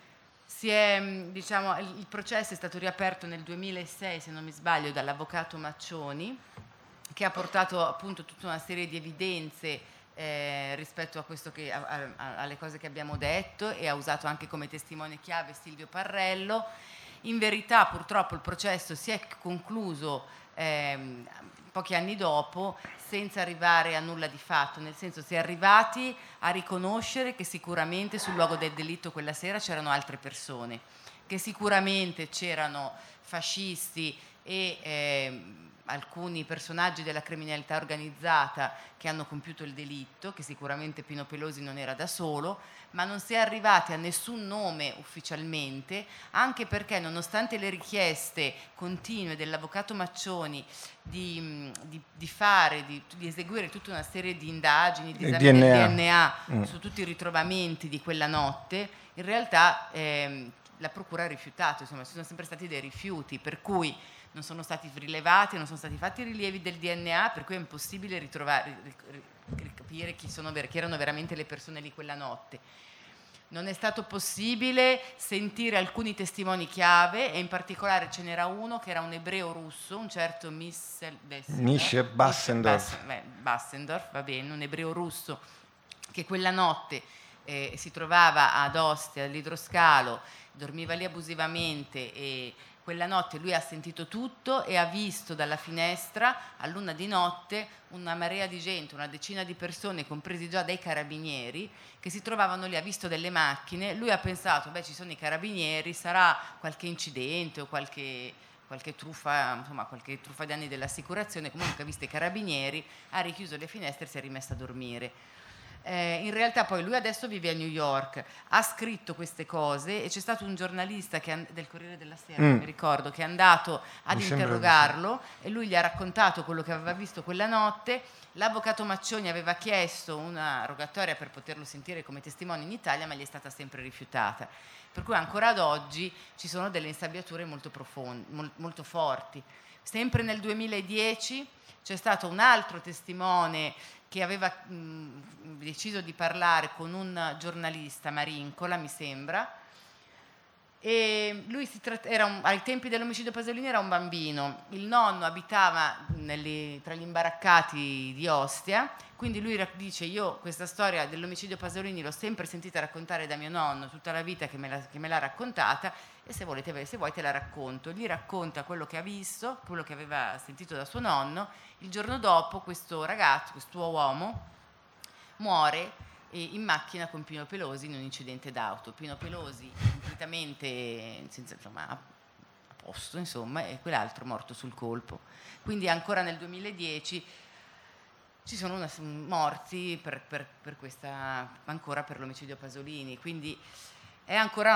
Il processo è stato riaperto nel 2006, se non mi sbaglio, dall'avvocato Maccioni, che ha portato appunto tutta una serie di evidenze rispetto a questo alle cose che abbiamo detto, e ha usato anche come testimone chiave Silvio Parrello. In verità purtroppo il processo si è concluso pochi anni dopo senza arrivare a nulla di fatto, nel senso si è arrivati a riconoscere che sicuramente sul luogo del delitto quella sera c'erano altre persone, che sicuramente c'erano fascisti e alcuni personaggi della criminalità organizzata che hanno compiuto il delitto, che sicuramente Pino Pelosi non era da solo, ma non si è arrivati a nessun nome ufficialmente, anche perché nonostante le richieste continue dell'avvocato Maccioni di eseguire tutta una serie di indagini, di esami del DNA su tutti i ritrovamenti di quella notte, in realtà la procura ha rifiutato, insomma ci sono sempre stati dei rifiuti, per cui non sono stati rilevati, non sono stati fatti i rilievi del DNA, per cui è impossibile capire chi erano veramente le persone lì quella notte. Non è stato possibile sentire alcuni testimoni chiave e in particolare ce n'era uno che era un ebreo russo, un certo Mische Bassendorf, va bene, un ebreo russo che quella notte si trovava ad Ostia, all'idroscalo, dormiva lì abusivamente e quella notte lui ha sentito tutto e ha visto dalla finestra a luna di notte una marea di gente, una decina di persone, compresi già dei carabinieri, che si trovavano lì, ha visto delle macchine, lui ha pensato, ci sono i carabinieri, sarà qualche incidente o qualche truffa, insomma qualche truffa di anni dell'assicurazione, comunque ha visto i carabinieri, ha richiuso le finestre e si è rimessa a dormire. In realtà poi lui adesso vive a New York, ha scritto queste cose e c'è stato un giornalista del Corriere della Sera, mi ricordo, che è andato ad interrogarlo e lui gli ha raccontato quello che aveva visto quella notte. L'avvocato Maccioni aveva chiesto una rogatoria per poterlo sentire come testimone in Italia, ma gli è stata sempre rifiutata, per cui ancora ad oggi ci sono delle insabbiature molto profonde, molto forti. Sempre nel 2010 c'è stato un altro testimone che aveva deciso di parlare con un giornalista, Marincola mi sembra, e lui ai tempi dell'omicidio Pasolini era un bambino, il nonno abitava tra gli imbaraccati di Ostia, quindi lui dice: io questa storia dell'omicidio Pasolini l'ho sempre sentita raccontare da mio nonno tutta la vita che me l'ha raccontata, e se vuoi te la racconto. Gli racconta quello che ha visto, quello che aveva sentito da suo nonno. Il giorno dopo questo ragazzo, questo uomo muore in macchina con Pino Pelosi in un incidente d'auto. Pino Pelosi completamente a posto, insomma, e quell'altro morto sul colpo. Quindi ancora nel 2010 ci sono morti ancora per l'omicidio Pasolini, quindi è ancora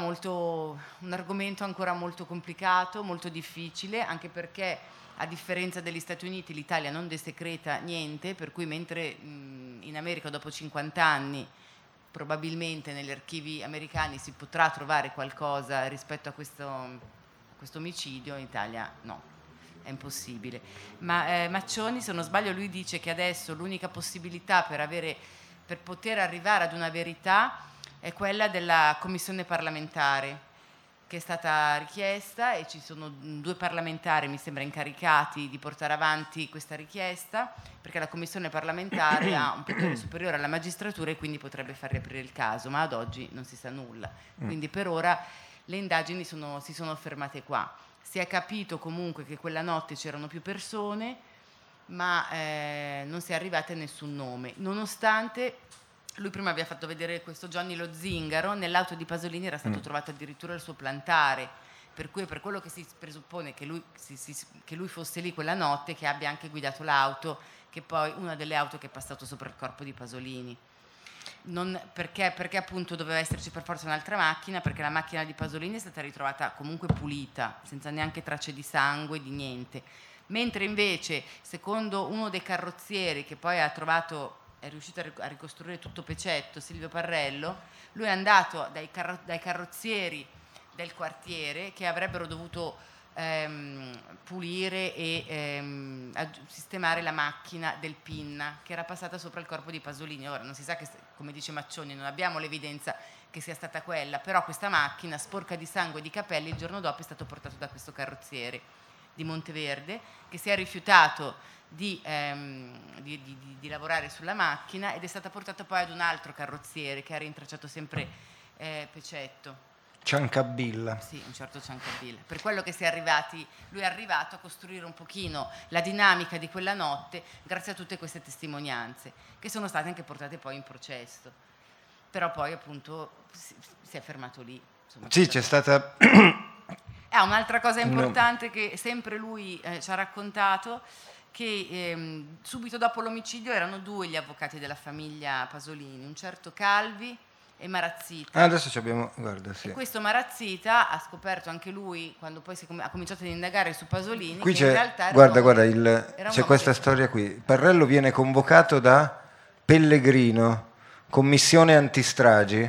un argomento ancora molto complicato, molto difficile, anche perché a differenza degli Stati Uniti l'Italia non desecreta niente, per cui mentre in America dopo 50 anni probabilmente negli archivi americani si potrà trovare qualcosa rispetto a questo omicidio, in Italia no, è impossibile. Ma Maccioni, se non sbaglio, lui dice che adesso l'unica possibilità per poter arrivare ad una verità è quella della commissione parlamentare, che è stata richiesta, e ci sono 2 parlamentari, mi sembra, incaricati di portare avanti questa richiesta, perché la commissione parlamentare ha un potere superiore alla magistratura e quindi potrebbe far riaprire il caso, ma ad oggi non si sa nulla. Quindi per ora le indagini si sono fermate qua. Si è capito comunque che quella notte c'erano più persone, ma non si è arrivati a nessun nome, nonostante lui prima aveva fatto vedere questo Johnny lo zingaro. Nell'auto di Pasolini era stato trovato addirittura il suo plantare, per cui per quello che si presuppone che lui fosse lì quella notte, che abbia anche guidato l'auto, che poi una delle auto che è passato sopra il corpo di Pasolini. Perché appunto doveva esserci per forza un'altra macchina, perché la macchina di Pasolini è stata ritrovata comunque pulita, senza neanche tracce di sangue, di niente, mentre invece secondo uno dei carrozzieri che poi è riuscito a ricostruire tutto Pecetto, Silvio Parrello, lui è andato dai carrozzieri del quartiere che avrebbero dovuto pulire e sistemare la macchina del Pinna che era passata sopra il corpo di Pasolini. Ora non si sa, come dice Maccioni, non abbiamo l'evidenza che sia stata quella, però questa macchina sporca di sangue e di capelli il giorno dopo è stato portato da questo carrozziere di Monteverde, che si è rifiutato di lavorare sulla macchina, ed è stata portata poi ad un altro carrozziere che ha rintracciato sempre Pecetto. Ciancabilla. Sì, un certo Ciancabilla. Per quello che lui è arrivato a costruire un pochino la dinamica di quella notte grazie a tutte queste testimonianze, che sono state anche portate poi in processo. Però poi appunto si è fermato lì. Insomma, sì, c'è stata... un'altra cosa importante che sempre lui ci ha raccontato, che subito dopo l'omicidio erano 2 gli avvocati della famiglia Pasolini, un certo Calvi e Marazzita. Adesso ci abbiamo, guarda, sì. E questo Marazzita ha scoperto anche lui, quando poi ha cominciato ad indagare su Pasolini, qui che c'è, in realtà c'è questa storia qui. Parrello viene convocato da Pellegrino, commissione antistragi.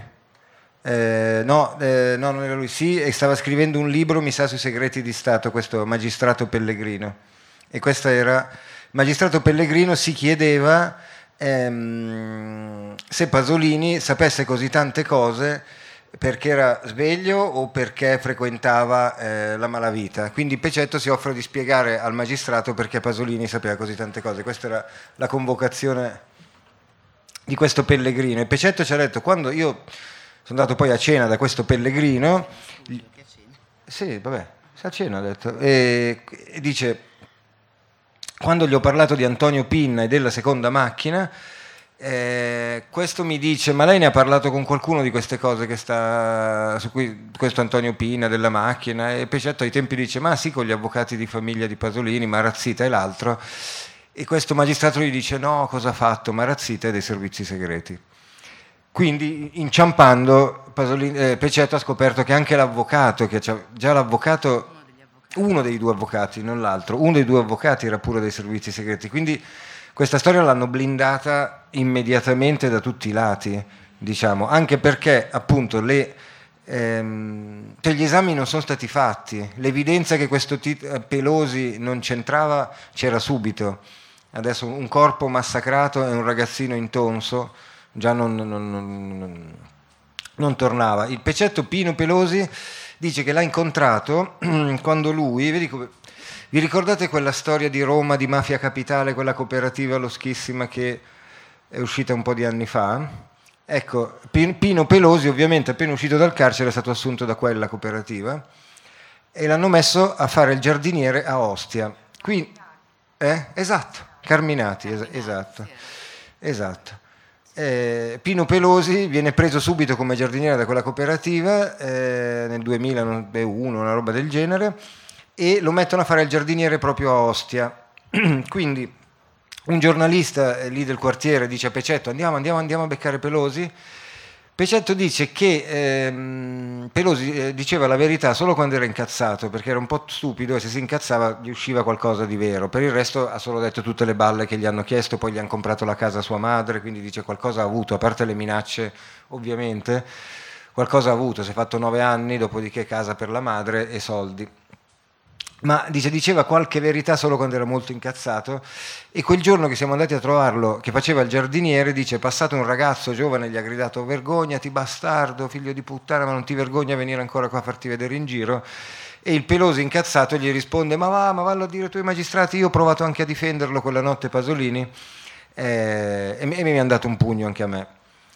No, non era lui, sì, e stava scrivendo un libro, mi sa, sui segreti di Stato, questo magistrato Pellegrino. E questo era, magistrato Pellegrino si chiedeva se Pasolini sapesse così tante cose perché era sveglio o perché frequentava la malavita. Quindi Pecetto si offre di spiegare al magistrato perché Pasolini sapeva così tante cose. Questa era la convocazione di questo Pellegrino. E Pecetto ci ha detto, quando io sono andato poi a cena da questo Pellegrino, sì, vabbè, a cena ha detto, e dice, quando gli ho parlato di Antonio Pinna e della seconda macchina, questo mi dice, ma lei ne ha parlato con qualcuno di queste cose su cui questo Antonio Pinna della macchina? E Pecetto ai tempi dice, ma sì, con gli avvocati di famiglia di Pasolini, Marazzita e l'altro. E questo magistrato gli dice, no, cosa ha fatto? Marazzita è dei servizi segreti. Quindi, inciampando, Pecetto ha scoperto che anche l'avvocato, che già l'avvocato, uno dei 2 avvocati, non l'altro, uno dei 2 avvocati era pure dei servizi segreti. Quindi questa storia l'hanno blindata immediatamente da tutti i lati, diciamo, anche perché appunto gli esami non sono stati fatti, l'evidenza che questo Pelosi non c'entrava c'era subito. adesso un corpo massacrato e un ragazzino intonso, già non tornava. Il Pecetto Pino Pelosi dice che l'ha incontrato quando lui, vi ricordate quella storia di Roma, di Mafia Capitale, quella cooperativa loschissima che è uscita un po' di anni fa? Ecco, Pino Pelosi ovviamente appena uscito dal carcere è stato assunto da quella cooperativa e l'hanno messo a fare il giardiniere a Ostia. Esatto, Carminati, esatto. Pino Pelosi viene preso subito come giardiniere da quella cooperativa nel 2001, una roba del genere, e lo mettono a fare il giardiniere proprio a Ostia. Quindi un giornalista lì del quartiere dice a Pecetto andiamo a beccare Pelosi. Pecetto dice che Pelosi diceva la verità solo quando era incazzato, perché era un po' stupido e se si incazzava gli usciva qualcosa di vero. Per il resto ha solo detto tutte le balle che gli hanno chiesto, poi gli hanno comprato la casa a sua madre, quindi dice qualcosa ha avuto, a parte le minacce ovviamente, qualcosa ha avuto, si è fatto 9 anni, dopodiché casa per la madre e soldi. Ma diceva qualche verità solo quando era molto incazzato, e quel giorno che siamo andati a trovarlo, che faceva il giardiniere, dice: è passato un ragazzo giovane, gli ha gridato vergognati bastardo, figlio di puttana, ma non ti vergogna a venire ancora qua a farti vedere in giro? E il Pelosi incazzato gli risponde: ma vallo a dire ai tuoi magistrati, io ho provato anche a difenderlo quella notte Pasolini e mi hanno dato un pugno anche a me.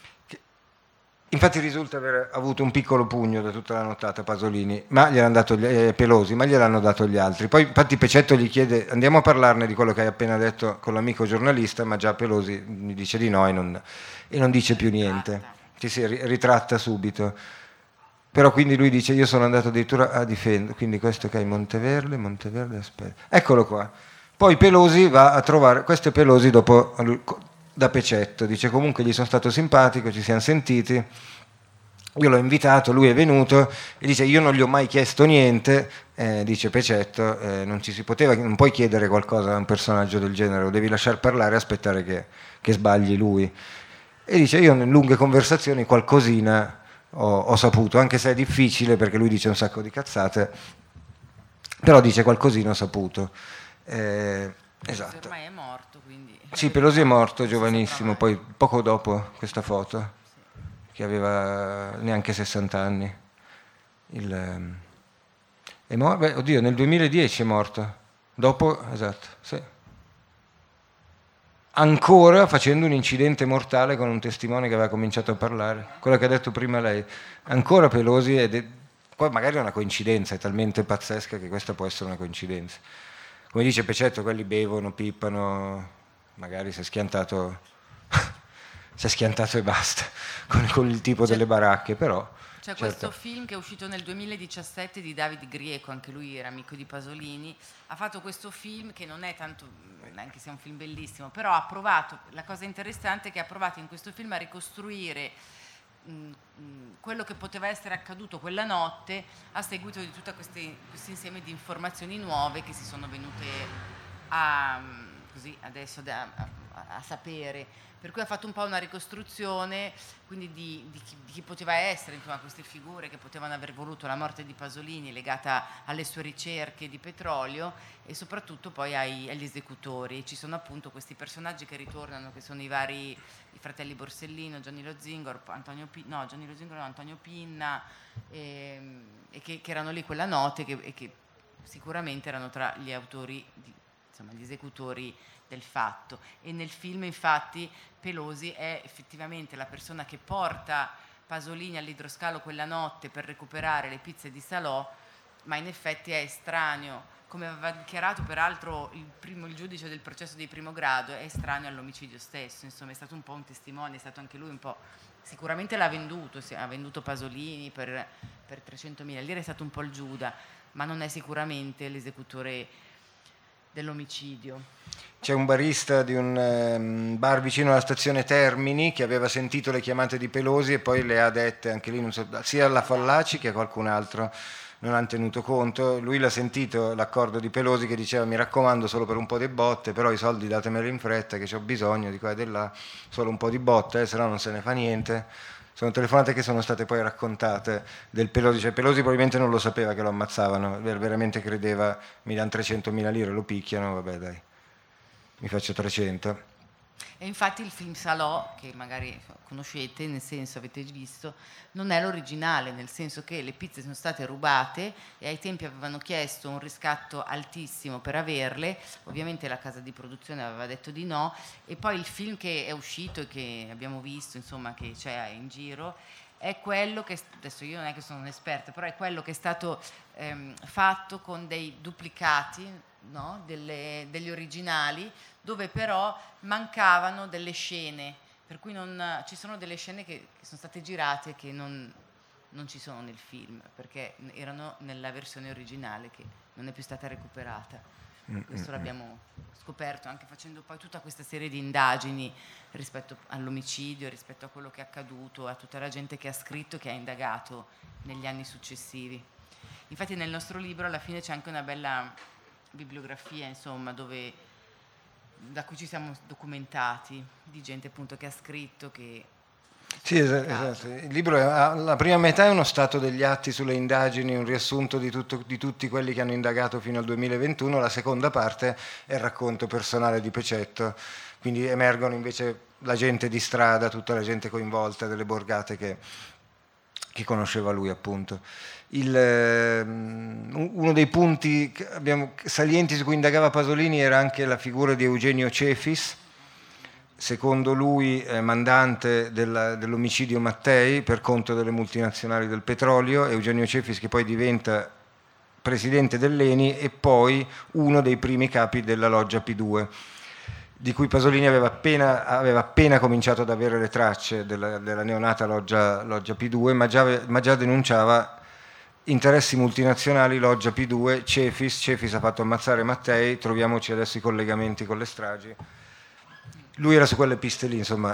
Infatti risulta aver avuto un piccolo pugno da tutta la nottata Pasolini, ma gliel'hanno dato Pelosi, ma gliel'hanno dato gli altri. Poi infatti Pecetto gli chiede andiamo a parlarne di quello che hai appena detto con l'amico giornalista, ma già Pelosi mi dice di no e non dice più niente. Ci si ritratta subito. Però quindi lui dice io sono andato addirittura a difendere, quindi questo che è Monteverde, aspetta. Eccolo qua. Poi Pelosi va a trovare, questo è Pelosi dopo da Pecetto, dice comunque gli sono stato simpatico, ci siamo sentiti, io l'ho invitato, lui è venuto e dice io non gli ho mai chiesto niente, dice Pecetto, non ci si poteva, non puoi chiedere qualcosa a un personaggio del genere, lo devi lasciar parlare e aspettare che sbagli lui. E dice io in lunghe conversazioni qualcosina ho saputo, anche se è difficile perché lui dice un sacco di cazzate, però dice qualcosina ho saputo. Esatto. Ormai è morto, quindi. Sì, Pelosi è morto giovanissimo, poi poco dopo questa foto, che aveva neanche 60 anni. Oddio, nel 2010 è morto, dopo, esatto, sì. Ancora facendo un incidente mortale con un testimone che aveva cominciato a parlare, quello che ha detto prima lei. Ancora Pelosi, poi magari è una coincidenza, è talmente pazzesca che questa può essere una coincidenza. Come dice Pecetto, quelli bevono, pippano, magari si è schiantato e basta, con il tipo delle baracche, però. C'è questo film che è uscito nel 2017 di David Grieco, anche lui era amico di Pasolini, ha fatto questo film che non è tanto, anche se è un film bellissimo, però ha provato, la cosa interessante è che ha provato in questo film a ricostruire quello che poteva essere accaduto quella notte a seguito di tutto questo insieme di informazioni nuove che si sono venute adesso a sapere, per cui ha fatto un po' una ricostruzione quindi di chi poteva essere, insomma, queste figure che potevano aver voluto la morte di Pasolini legata alle sue ricerche di petrolio e soprattutto poi agli esecutori. Ci sono appunto questi personaggi che ritornano, che sono i fratelli Borsellino, Gianni Lo Zingaro, Antonio Pinna, e che erano lì quella notte e che sicuramente erano tra gli autori, gli esecutori del fatto. E nel film infatti Pelosi è effettivamente la persona che porta Pasolini all'idroscalo quella notte per recuperare le pizze di Salò, ma in effetti è estraneo, come aveva dichiarato peraltro il giudice del processo di primo grado, è estraneo all'omicidio stesso, insomma è stato un po' un testimone, è stato anche lui un po', sicuramente l'ha venduto, ha venduto Pasolini per 300.000 lire, è stato un po' il Giuda, ma non è sicuramente l'esecutore dell'omicidio. C'è un barista di un bar vicino alla stazione Termini che aveva sentito le chiamate di Pelosi e poi le ha dette anche lì, sia alla Fallaci che a qualcun altro, non hanno tenuto conto. Lui l'ha sentito l'accordo di Pelosi che diceva mi raccomando solo per un po' di botte, però i soldi datemeli in fretta che ho bisogno di qua e di là, solo un po' di botte, se no non se ne fa niente. Sono telefonate che sono state poi raccontate del Pelosi, cioè Pelosi probabilmente non lo sapeva che lo ammazzavano, veramente credeva mi danno 300.000 lire, lo picchiano, vabbè dai. mi faccio 300. E infatti il film Salò, che magari conoscete, nel senso avete visto, non è l'originale, nel senso che le pizze sono state rubate e ai tempi avevano chiesto un riscatto altissimo per averle, ovviamente la casa di produzione aveva detto di no, e poi il film che è uscito e che abbiamo visto, insomma, che c'è in giro, è quello che, adesso io non è che sono un'esperta, però è quello che è stato fatto con dei duplicati, no? Degli originali, dove però mancavano delle scene, per cui ci sono delle scene che sono state girate che non ci sono nel film, perché erano nella versione originale che non è più stata recuperata. Questo l'abbiamo scoperto anche facendo poi tutta questa serie di indagini rispetto all'omicidio, rispetto a quello che è accaduto, a tutta la gente che ha scritto e che ha indagato negli anni successivi. Infatti nel nostro libro alla fine c'è anche una bella bibliografia, insomma, da cui ci siamo documentati, di gente appunto che ha scritto, che... Sì, esatto. Il libro la prima metà è uno stato degli atti sulle indagini, un riassunto di tutti quelli che hanno indagato fino al 2021, la seconda parte è il racconto personale di Pecetto, quindi emergono invece la gente di strada, tutta la gente coinvolta, delle borgate che conosceva lui, appunto. Uno dei punti salienti su cui indagava Pasolini era anche la figura di Eugenio Cefis, secondo lui mandante dell'omicidio Mattei per conto delle multinazionali del petrolio. Eugenio Cefis che poi diventa presidente dell'ENI e poi uno dei primi capi della loggia P2, di cui Pasolini aveva appena cominciato ad avere le tracce della neonata loggia P2, ma già denunciava interessi multinazionali, loggia P2, Cefis ha fatto ammazzare Mattei, troviamoci adesso i collegamenti con le stragi. Lui era su quelle piste lì, insomma.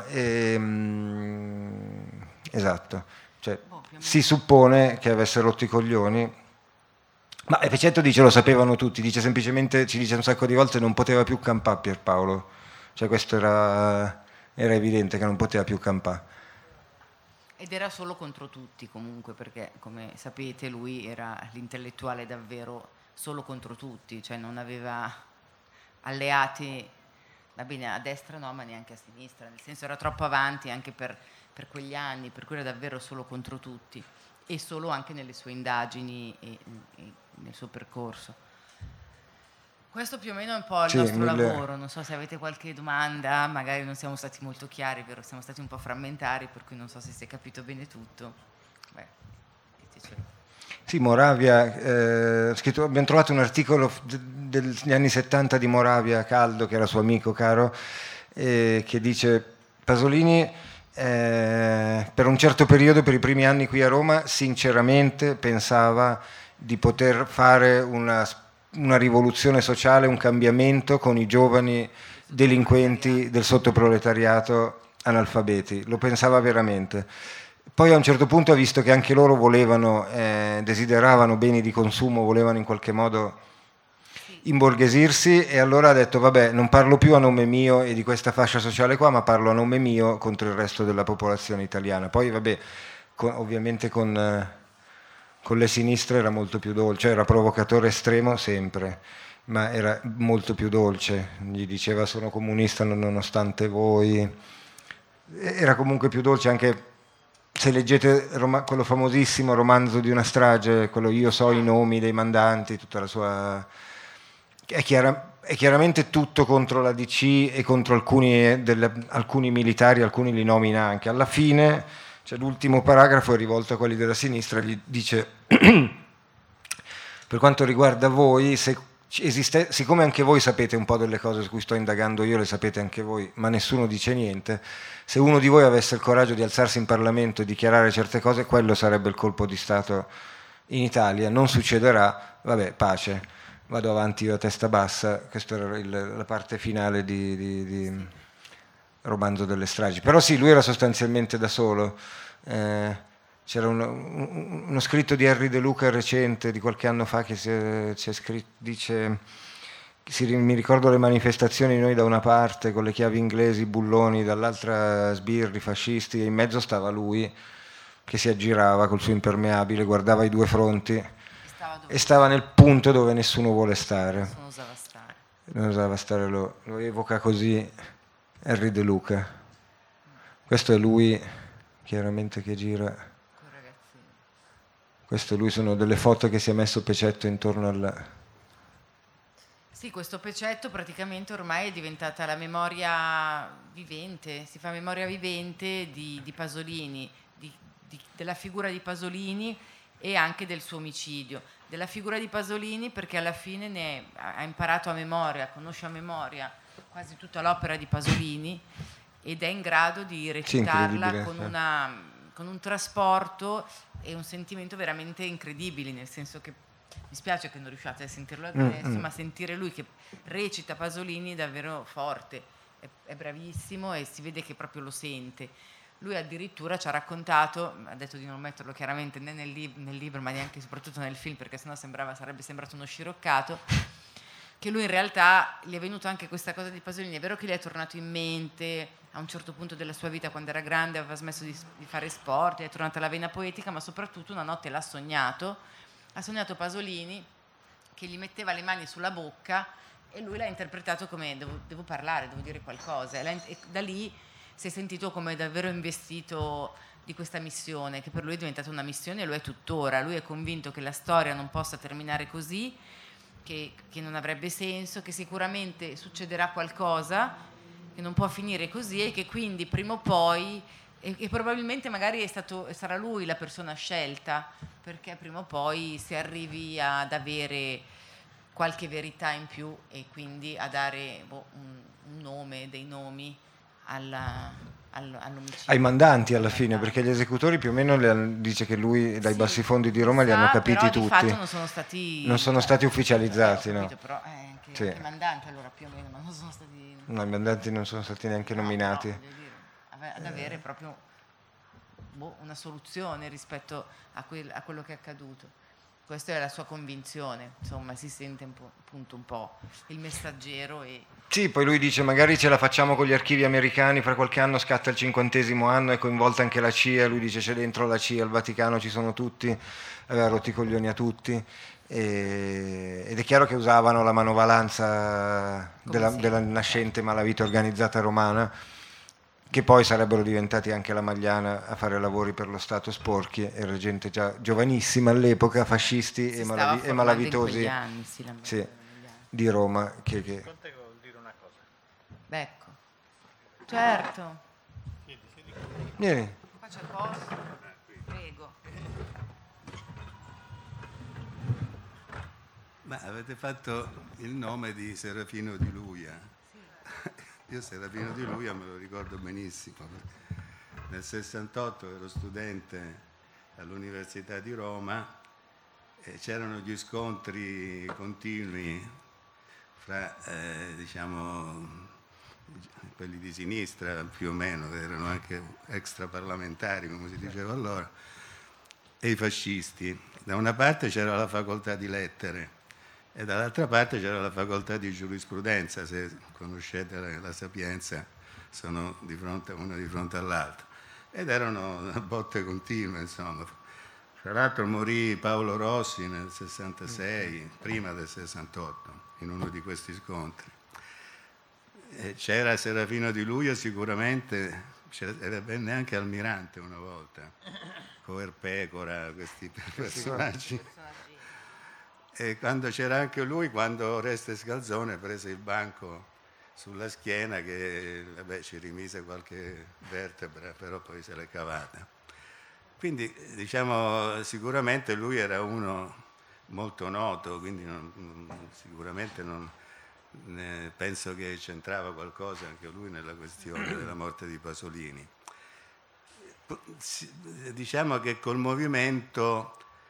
Esatto. Cioè, si suppone che avesse rotto i coglioni, ma Pecetto dice lo sapevano tutti, dice semplicemente, ci dice un sacco di volte non poteva più campare Pierpaolo, cioè questo era evidente che non poteva più campare. Ed era solo contro tutti comunque, perché come sapete lui era l'intellettuale davvero solo contro tutti, cioè non aveva alleati, va bene, a destra no, ma neanche a sinistra, nel senso era troppo avanti anche per quegli anni, per cui era davvero solo contro tutti e solo anche nelle sue indagini e nel suo percorso. Questo più o meno è un po' il nostro lavoro, non so se avete qualche domanda, magari non siamo stati molto chiari, vero? Siamo stati un po' frammentari, per cui non so se si è capito bene tutto. Beh, sì, Moravia, abbiamo trovato un articolo degli anni 70 di Moravia, Caldo, che era suo amico caro, che dice Pasolini per un certo periodo, per i primi anni qui a Roma, sinceramente pensava di poter fare una rivoluzione sociale, un cambiamento con i giovani delinquenti del sottoproletariato analfabeti, lo pensava veramente. Poi a un certo punto ha visto che anche loro desideravano beni di consumo, volevano in qualche modo imborghesirsi e allora ha detto vabbè, non parlo più a nome mio e di questa fascia sociale qua, ma parlo a nome mio contro il resto della popolazione italiana. Poi vabbè, ovviamente con le sinistre era molto più dolce, era provocatore estremo sempre, ma era molto più dolce, gli diceva sono comunista nonostante voi, era comunque più dolce. Anche se leggete quello famosissimo romanzo di una strage, quello Io so i nomi dei mandanti, tutta la sua... è chiaramente tutto contro la DC e contro alcuni militari, alcuni li nomina anche. Alla fine, cioè, l'ultimo paragrafo è rivolto a quelli della sinistra, gli dice per quanto riguarda voi, siccome anche voi sapete un po' delle cose su cui sto indagando io, le sapete anche voi, ma nessuno dice niente, se uno di voi avesse il coraggio di alzarsi in Parlamento e dichiarare certe cose, quello sarebbe il colpo di Stato in Italia. Non succederà, vabbè, pace, vado avanti io a testa bassa. Questa era la parte finale di Romanzo delle stragi. Però sì, lui era sostanzialmente da solo. C'era uno scritto di Henry De Luca recente, di qualche anno fa, che c'è scritto, dice, mi ricordo le manifestazioni, noi da una parte con le chiavi inglesi, bulloni, dall'altra sbirri, fascisti, e in mezzo stava lui che si aggirava col suo impermeabile, guardava i due fronti e stava nel punto dove nessuno vuole stare. Nessuno osava stare. non osava stare, lo evoca così Henry De Luca. Questo è lui, chiaramente, che gira. Questo lui, sono delle foto che si è messo Pecetto intorno alla... Sì, questo Pecetto praticamente ormai è diventata la memoria vivente, si fa memoria vivente di Pasolini, della figura di Pasolini e anche del suo omicidio. Della figura di Pasolini perché alla fine ha imparato a memoria, conosce a memoria quasi tutta l'opera di Pasolini ed è in grado di recitarla con un trasporto e un sentimento veramente incredibili, nel senso che mi spiace che non riusciate a sentirlo adesso, ma sentire lui che recita Pasolini è davvero forte, è bravissimo e si vede che proprio lo sente. Lui addirittura ci ha raccontato, ha detto di non metterlo chiaramente né nel libro ma neanche soprattutto nel film perché sennò sarebbe sembrato uno sciroccato, che lui in realtà gli è venuto anche questa cosa di Pasolini, è vero che gli è tornato in mente a un certo punto della sua vita quando era grande, aveva smesso di fare sport, gli è tornata la vena poetica, ma soprattutto una notte ha sognato Pasolini che gli metteva le mani sulla bocca e lui l'ha interpretato come devo parlare, devo dire qualcosa e da lì si è sentito come davvero investito di questa missione, che per lui è diventata una missione e lo è tuttora. Lui è convinto che la storia non possa terminare così, che non avrebbe senso, che sicuramente succederà qualcosa, che non può finire così e che quindi prima o poi, e probabilmente magari sarà lui la persona scelta, perché prima o poi si arrivi ad avere qualche verità in più e quindi a dare un nome, dei nomi all'omicidio. Ai mandanti alla fine, perché gli esecutori più o meno dice che lui dai bassi fondi di Roma li hanno capiti però tutti. Di fatto non sono stati ufficializzati, no. Però anche i mandanti allora più o meno, ma non sono stati... No, i mandanti non sono stati neanche nominati. Però, ad avere proprio una soluzione rispetto a quello che è accaduto. Questa è la sua convinzione, insomma, si sente appunto un po' il messaggero e... Sì, poi lui dice magari ce la facciamo con gli archivi americani, fra qualche anno scatta il 50° anno, è coinvolta anche la CIA, lui dice c'è dentro la CIA, il Vaticano ci sono tutti, aveva rotti i coglioni a tutti, ed è chiaro che usavano la manovalanza della nascente malavita organizzata romana, che poi sarebbero diventati anche la Magliana a fare lavori per lo Stato sporchi, era gente già giovanissima all'epoca, fascisti e malavitosi di Roma. Che... Ecco, certo. Vieni. Qua c'è posto, prego. Ma avete fatto il nome di Serafino Di Luia. Io Serafino Di Luia me lo ricordo benissimo. Nel 68 ero studente all'Università di Roma e c'erano gli scontri continui fra, quelli di sinistra più o meno, che erano anche extraparlamentari, come si diceva allora, e i fascisti. Da una parte c'era la facoltà di lettere e dall'altra parte c'era la facoltà di giurisprudenza, se conoscete la Sapienza, sono una di fronte all'altra. Ed erano botte continue, insomma. Tra l'altro morì Paolo Rossi nel 66, prima del 68, in uno di questi scontri. C'era Serafino Di Luia sicuramente, venne anche almirante una volta, Coer Pecora, questi personaggi. E quando c'era anche lui, quando Oreste Scalzone prese il banco sulla schiena, che ci rimise qualche vertebra, però poi se l'è cavata. Quindi sicuramente lui era uno molto noto, quindi sicuramente non penso che c'entrava qualcosa anche lui nella questione della morte di Pasolini. Diciamo che col movimento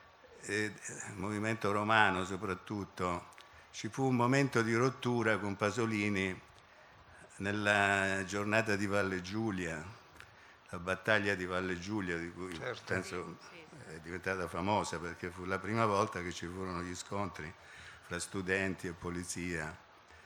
romano soprattutto, ci fu un momento di rottura con Pasolini nella giornata di Valle Giulia, la battaglia di Valle Giulia, di cui penso è diventata famosa perché fu la prima volta che ci furono gli scontri fra studenti e polizia.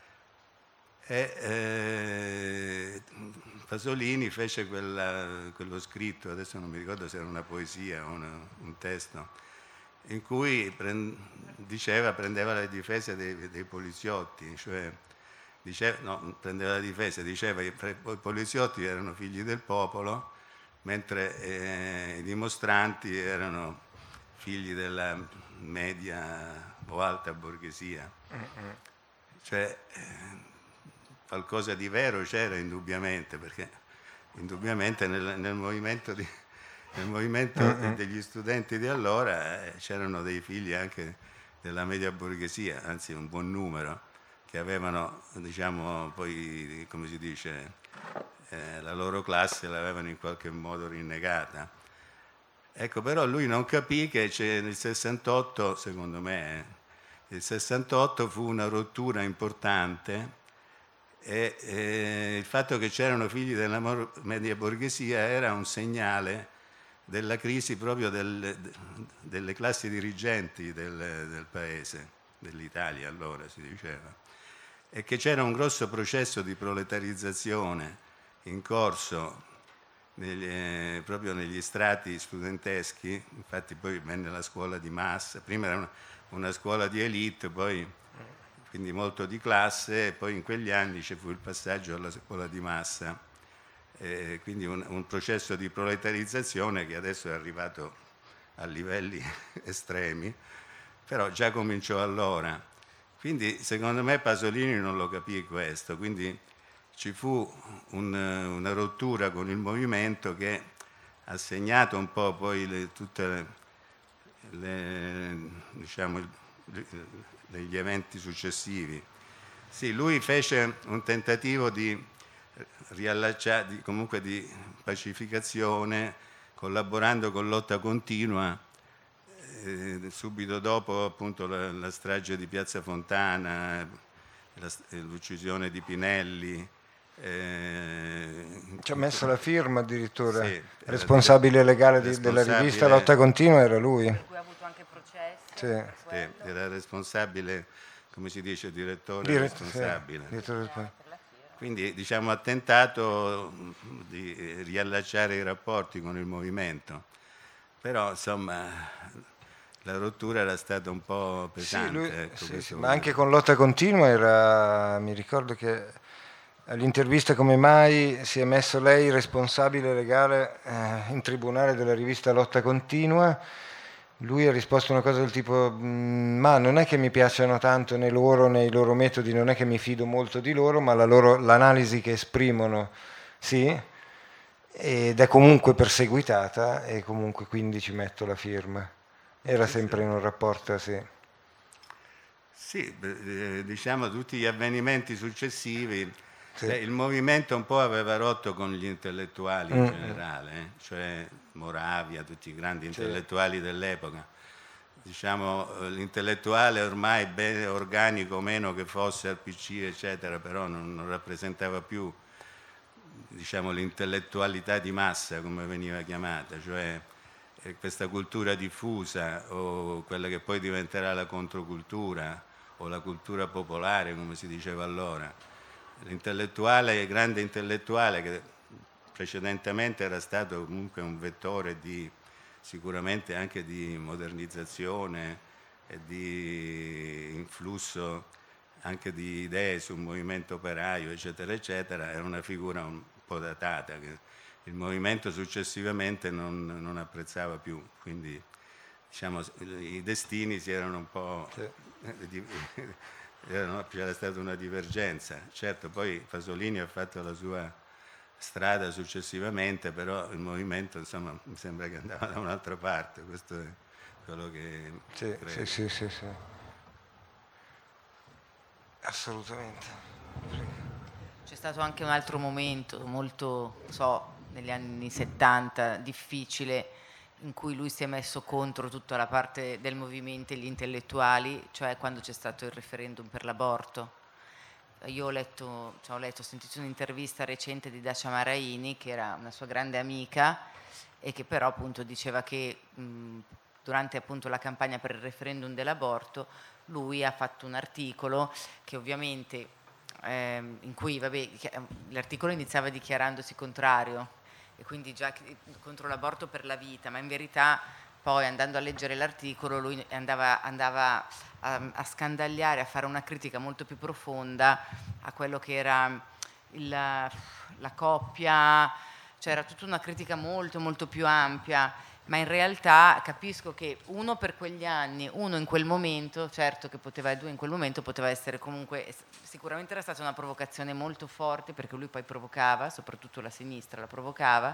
Pasolini fece quello scritto, adesso non mi ricordo se era una poesia o un testo, in cui prendeva le difese dei poliziotti, cioè prendeva la difesa, diceva che i poliziotti erano figli del popolo, mentre i dimostranti erano figli della media o alta borghesia. Cioè, qualcosa di vero c'era indubbiamente, perché indubbiamente nel movimento degli studenti di allora c'erano dei figli anche della media borghesia, anzi un buon numero, che avevano, diciamo, poi, come si dice, la loro classe l'avevano in qualche modo rinnegata. Ecco, però lui non capì che nel 68, secondo me, il 68 fu una rottura importante, e il fatto che c'erano figli della media borghesia era un segnale della crisi proprio delle classi dirigenti del paese, dell'Italia allora si diceva, e che c'era un grosso processo di proletarizzazione in corso proprio negli strati studenteschi. Infatti poi venne la scuola di massa, prima era una scuola di elite, poi quindi molto di classe, e poi in quegli anni ci fu il passaggio alla scuola di massa, quindi un processo di proletarizzazione che adesso è arrivato a livelli estremi, però già cominciò allora. Quindi secondo me Pasolini non lo capì questo, quindi ci fu una rottura con il movimento che ha segnato un po' poi degli eventi successivi. Sì, lui fece un tentativo di riallacciare, comunque di pacificazione, collaborando con Lotta Continua, subito dopo appunto la strage di Piazza Fontana, l'uccisione di Pinelli. Ci ha messo la firma addirittura, sì, responsabile legale della rivista Lotta Continua era lui. Per cui ha avuto anche processo. Sì, era responsabile, come si dice, direttore responsabile. Quindi diciamo ha tentato di riallacciare i rapporti con il movimento, però insomma la rottura era stata un po' pesante. Ma anche con Lotta Continua mi ricordo che all'intervista Come mai si è messo lei responsabile legale in tribunale della rivista Lotta Continua. Lui ha risposto una cosa del tipo: ma non è che mi piacciono tanto né loro né i loro metodi, non è che mi fido molto di loro, ma l'analisi che esprimono sì, ed è comunque perseguitata, e comunque quindi ci metto la firma. Era sempre in un rapporto sì. Sì, diciamo tutti gli avvenimenti successivi. Il movimento un po' aveva rotto con gli intellettuali in generale, cioè Moravia, tutti i grandi intellettuali dell'epoca. Diciamo, l'intellettuale ormai bene organico o meno che fosse al PC, eccetera, però non rappresentava più, diciamo, l'intellettualità di massa, come veniva chiamata, cioè questa cultura diffusa, o quella che poi diventerà la controcultura o la cultura popolare, come si diceva allora. L'intellettuale, il grande intellettuale, che precedentemente era stato comunque un vettore sicuramente anche di modernizzazione e di influsso anche di idee sul movimento operaio, eccetera, eccetera, era una figura un po' datata, che il movimento successivamente non apprezzava più, quindi diciamo i destini si erano un po'... c'era stata una divergenza. Certo, poi Pasolini ha fatto la sua strada successivamente, però il movimento, insomma, mi sembra che andava da un'altra parte, questo è quello che credo. Sì. Assolutamente. C'è stato anche un altro momento molto, negli anni 70, difficile, in cui lui si è messo contro tutta la parte del movimento e gli intellettuali, cioè quando c'è stato il referendum per l'aborto. Io ho sentito un'intervista recente di Dacia Maraini, che era una sua grande amica, e che però appunto diceva che durante appunto la campagna per il referendum dell'aborto lui ha fatto un articolo che ovviamente in cui l'articolo iniziava dichiarandosi contrario, e quindi già contro l'aborto per la vita, ma in verità poi andando a leggere l'articolo lui andava a scandagliare, a fare una critica molto più profonda a quello che era la coppia, cioè era tutta una critica molto molto più ampia, ma in realtà capisco che uno per quegli anni, uno in quel momento, certo che poteva, due in quel momento poteva essere comunque, sicuramente era stata una provocazione molto forte, perché lui poi provocava, soprattutto la sinistra la provocava,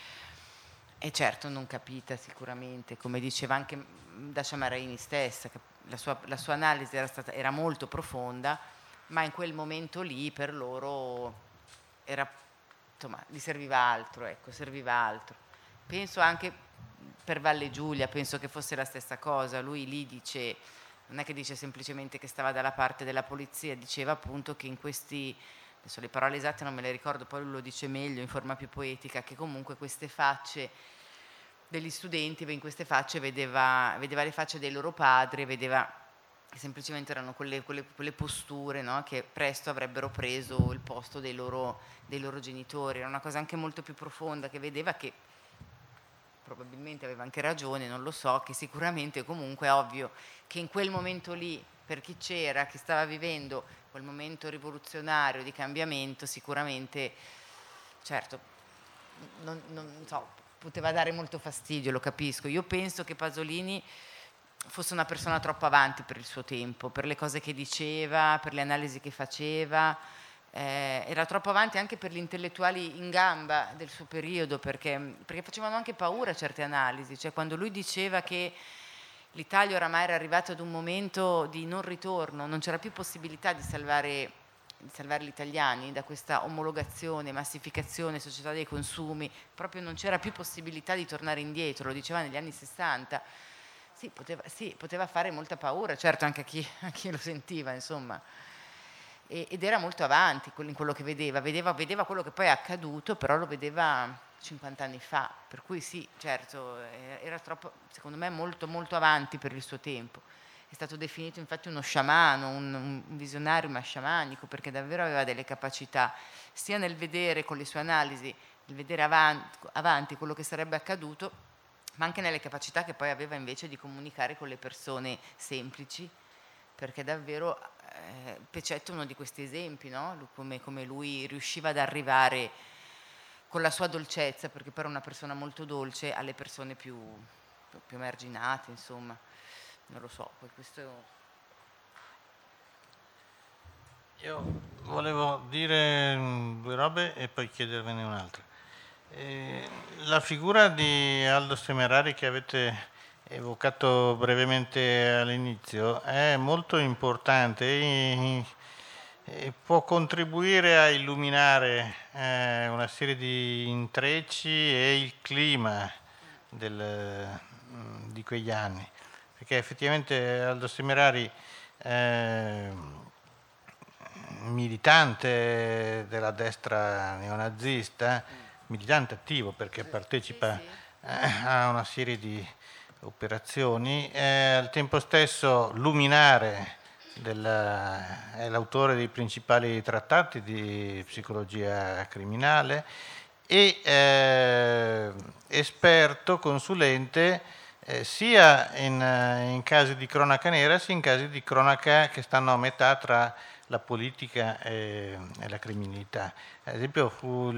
e certo non capita sicuramente, come diceva anche Dacia Maraini stessa, la sua analisi era molto profonda, ma in quel momento lì per loro era, insomma, gli serviva altro, ecco, serviva altro. Penso anche per Valle Giulia, penso che fosse la stessa cosa, lui lì dice, non è che dice semplicemente che stava dalla parte della polizia, diceva appunto che in questi, adesso le parole esatte non me le ricordo, poi lui lo dice meglio in forma più poetica, che comunque queste facce degli studenti, in queste facce vedeva le facce dei loro padri, vedeva che semplicemente erano quelle posture, no? Che presto avrebbero preso il posto dei loro genitori. Era una cosa anche molto più profonda, che vedeva, che probabilmente aveva anche ragione, non lo so, che sicuramente comunque è ovvio che in quel momento lì, per chi c'era, che stava vivendo quel momento rivoluzionario di cambiamento, sicuramente, certo, non so, poteva dare molto fastidio, lo capisco. Io penso che Pasolini fosse una persona troppo avanti per il suo tempo, per le cose che diceva, per le analisi che faceva, era troppo avanti anche per gli intellettuali in gamba del suo periodo, perché facevano anche paura certe analisi, cioè quando lui diceva che l'Italia oramai era arrivata ad un momento di non ritorno, non c'era più possibilità di salvare gli italiani da questa omologazione, massificazione, società dei consumi, proprio non c'era più possibilità di tornare indietro, lo diceva negli anni 60. Sì, poteva fare molta paura, certo anche a chi lo sentiva, insomma. Ed era molto avanti in quello che vedeva quello che poi è accaduto, però lo vedeva 50 anni fa, per cui sì, certo, era troppo, secondo me, molto molto avanti per il suo tempo. È stato definito infatti uno sciamano, un visionario ma sciamanico, perché davvero aveva delle capacità, sia nel vedere con le sue analisi, nel vedere avanti quello che sarebbe accaduto, ma anche nelle capacità che poi aveva invece di comunicare con le persone semplici, perché davvero Pecetto è uno di questi esempi, no? Come lui riusciva ad arrivare con la sua dolcezza, perché poi era una persona molto dolce, alle persone più emarginate, insomma. Non lo so, poi questo... Io volevo dire due robe e poi chiedervene un'altra. La figura di Aldo Semerari che avete evocato brevemente all'inizio è molto importante e può contribuire a illuminare una serie di intrecci e il clima di quegli anni, perché effettivamente Aldo Semerari militante della destra neonazista, militante attivo perché partecipa a una serie di operazioni, al tempo stesso luminare è l'autore dei principali trattati di psicologia criminale e esperto, consulente sia in casi di cronaca nera sia in casi di cronaca che stanno a metà tra la politica e la criminalità. Ad esempio fu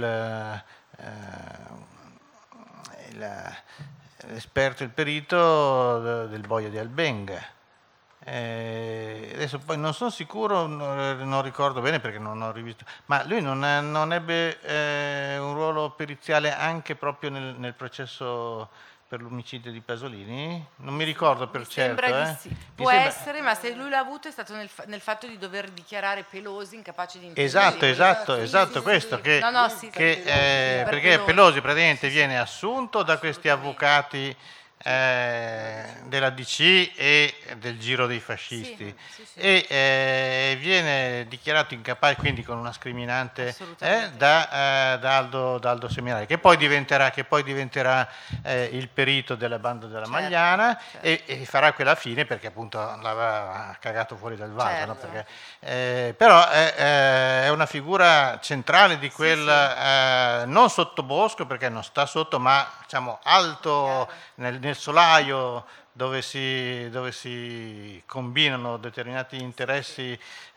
l'esperto, il perito del boia di Albenga. Adesso poi non sono sicuro, non ricordo bene perché non ho rivisto, ma lui non ebbe un ruolo periziale anche proprio nel processo per l'omicidio di Pasolini? Non mi ricordo per certo. Sembra di sì. Può essere, ma se lui l'ha avuto è stato nel fatto di dover dichiarare Pelosi incapace di intervenire. Esatto, questo. Perché Pelosi praticamente viene assunto da questi avvocati della DC e del giro dei fascisti e viene dichiarato incapace, quindi con una scriminante da Aldo Semerari, che poi diventerà il perito della banda della Magliana e farà quella fine perché appunto l'aveva cagato fuori dal vaso, no? Perché, però è una figura centrale di quel non sottobosco perché non sta sotto, ma diciamo alto nel nel solaio dove si combinano determinati interessi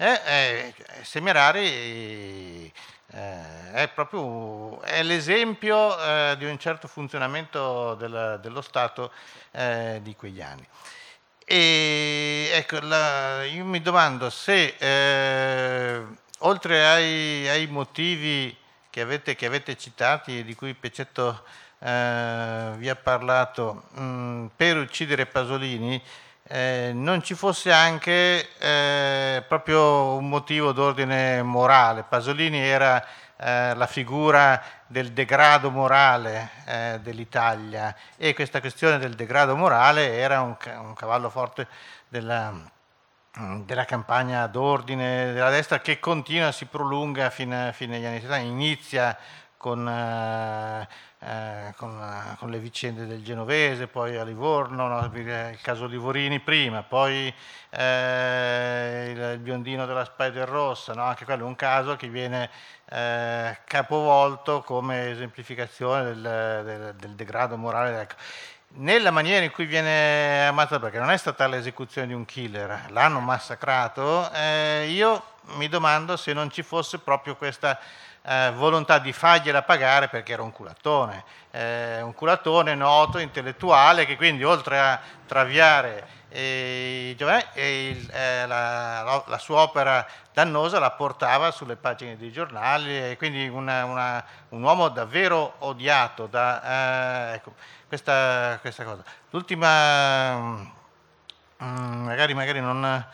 Semerari è l'esempio di un certo funzionamento dello Stato di quegli anni. E ecco, io mi domando se oltre ai motivi che avete citati e di cui Pecetto vi ha parlato per uccidere Pasolini, non ci fosse anche proprio un motivo d'ordine morale. Pasolini era la figura del degrado morale dell'Italia, e questa questione del degrado morale era un cavallo forte della campagna d'ordine della destra, che continua, si prolunga fino agli anni 70, inizia con le vicende del Genovese, poi a Livorno, no? Il caso Livorini prima, poi il biondino della Spider Rossa, no? Anche quello è un caso che viene capovolto come esemplificazione del degrado morale. Ecco. Nella maniera in cui viene ammazzato, perché non è stata l'esecuzione di un killer, l'hanno massacrato, io mi domando se non ci fosse proprio questa volontà di fargliela pagare, perché era un culatone noto, intellettuale, che quindi oltre a traviare la sua opera dannosa la portava sulle pagine dei giornali, e quindi un uomo davvero odiato ecco, questa cosa. L'ultima, magari non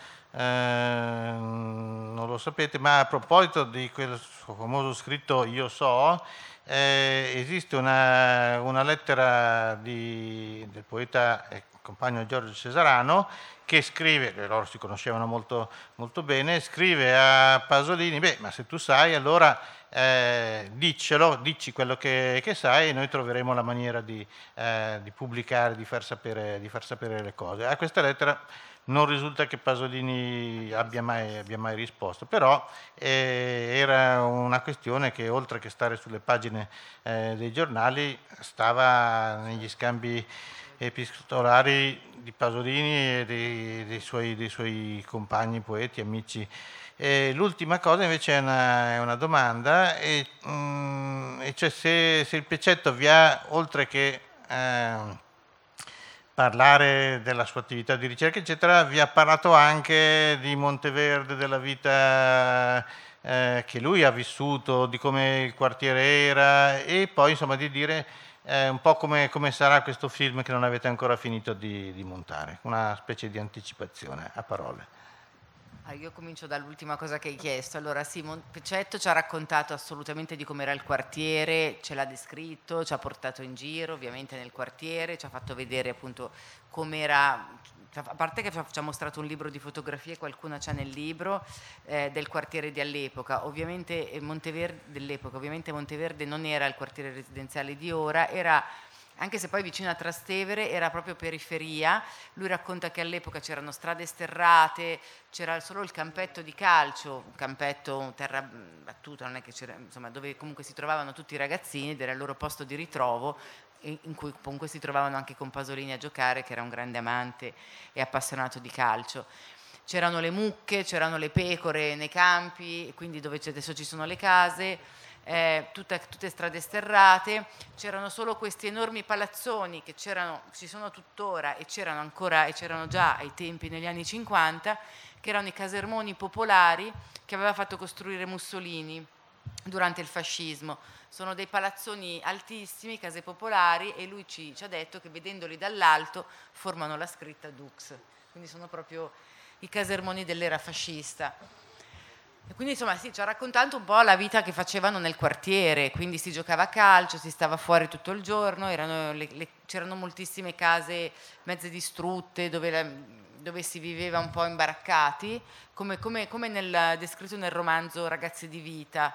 lo sapete, ma a proposito di quel suo famoso scritto Io so, esiste una lettera del poeta e compagno Giorgio Cesarano, che scrive, loro si conoscevano molto, molto bene, scrive a Pasolini: ma se tu sai, allora dici quello che sai, e noi troveremo la maniera di pubblicare, di far sapere le cose. A questa lettera non risulta che Pasolini abbia mai risposto, però era una questione che, oltre che stare sulle pagine dei giornali, stava negli scambi epistolari di Pasolini e dei suoi compagni, poeti, amici. L'ultima cosa invece è una domanda, e cioè se il Pecetto vi ha, oltre che parlare della sua attività di ricerca, eccetera, vi ha parlato anche di Monteverde, della vita che lui ha vissuto, di come il quartiere era, e poi insomma di dire un po' come sarà questo film che non avete ancora finito di montare, una specie di anticipazione a parole. Io comincio dall'ultima cosa che hai chiesto. Allora sì, Pecetto ci ha raccontato assolutamente di com'era il quartiere, ce l'ha descritto, ci ha portato in giro ovviamente nel quartiere, ci ha fatto vedere appunto com'era, a parte che ci ha mostrato un libro di fotografie, qualcuna c'è nel libro, del quartiere di all'epoca. Ovviamente Monteverde non era il quartiere residenziale di ora, era, anche se poi vicino a Trastevere, era proprio periferia. Lui racconta che all'epoca c'erano strade sterrate, c'era solo il campetto di calcio, un campetto terra battuta, non è che c'era, insomma, dove comunque si trovavano tutti i ragazzini ed era il loro posto di ritrovo, in cui comunque si trovavano anche con Pasolini a giocare, che era un grande amante e appassionato di calcio. C'erano le mucche, c'erano le pecore nei campi, quindi dove adesso ci sono le case. Tutte strade sterrate, c'erano solo questi enormi palazzoni che ci sono tuttora e c'erano già ai tempi negli anni 50, che erano i casermoni popolari che aveva fatto costruire Mussolini durante il fascismo. Sono dei palazzoni altissimi, case popolari, e lui ci ha detto che vedendoli dall'alto formano la scritta Dux, quindi sono proprio i casermoni dell'era fascista. E quindi insomma sì, ci ha raccontato un po' la vita che facevano nel quartiere, quindi si giocava a calcio, si stava fuori tutto il giorno, c'erano moltissime case mezze distrutte dove si viveva un po' imbaraccati, come descritto nel romanzo Ragazze di vita.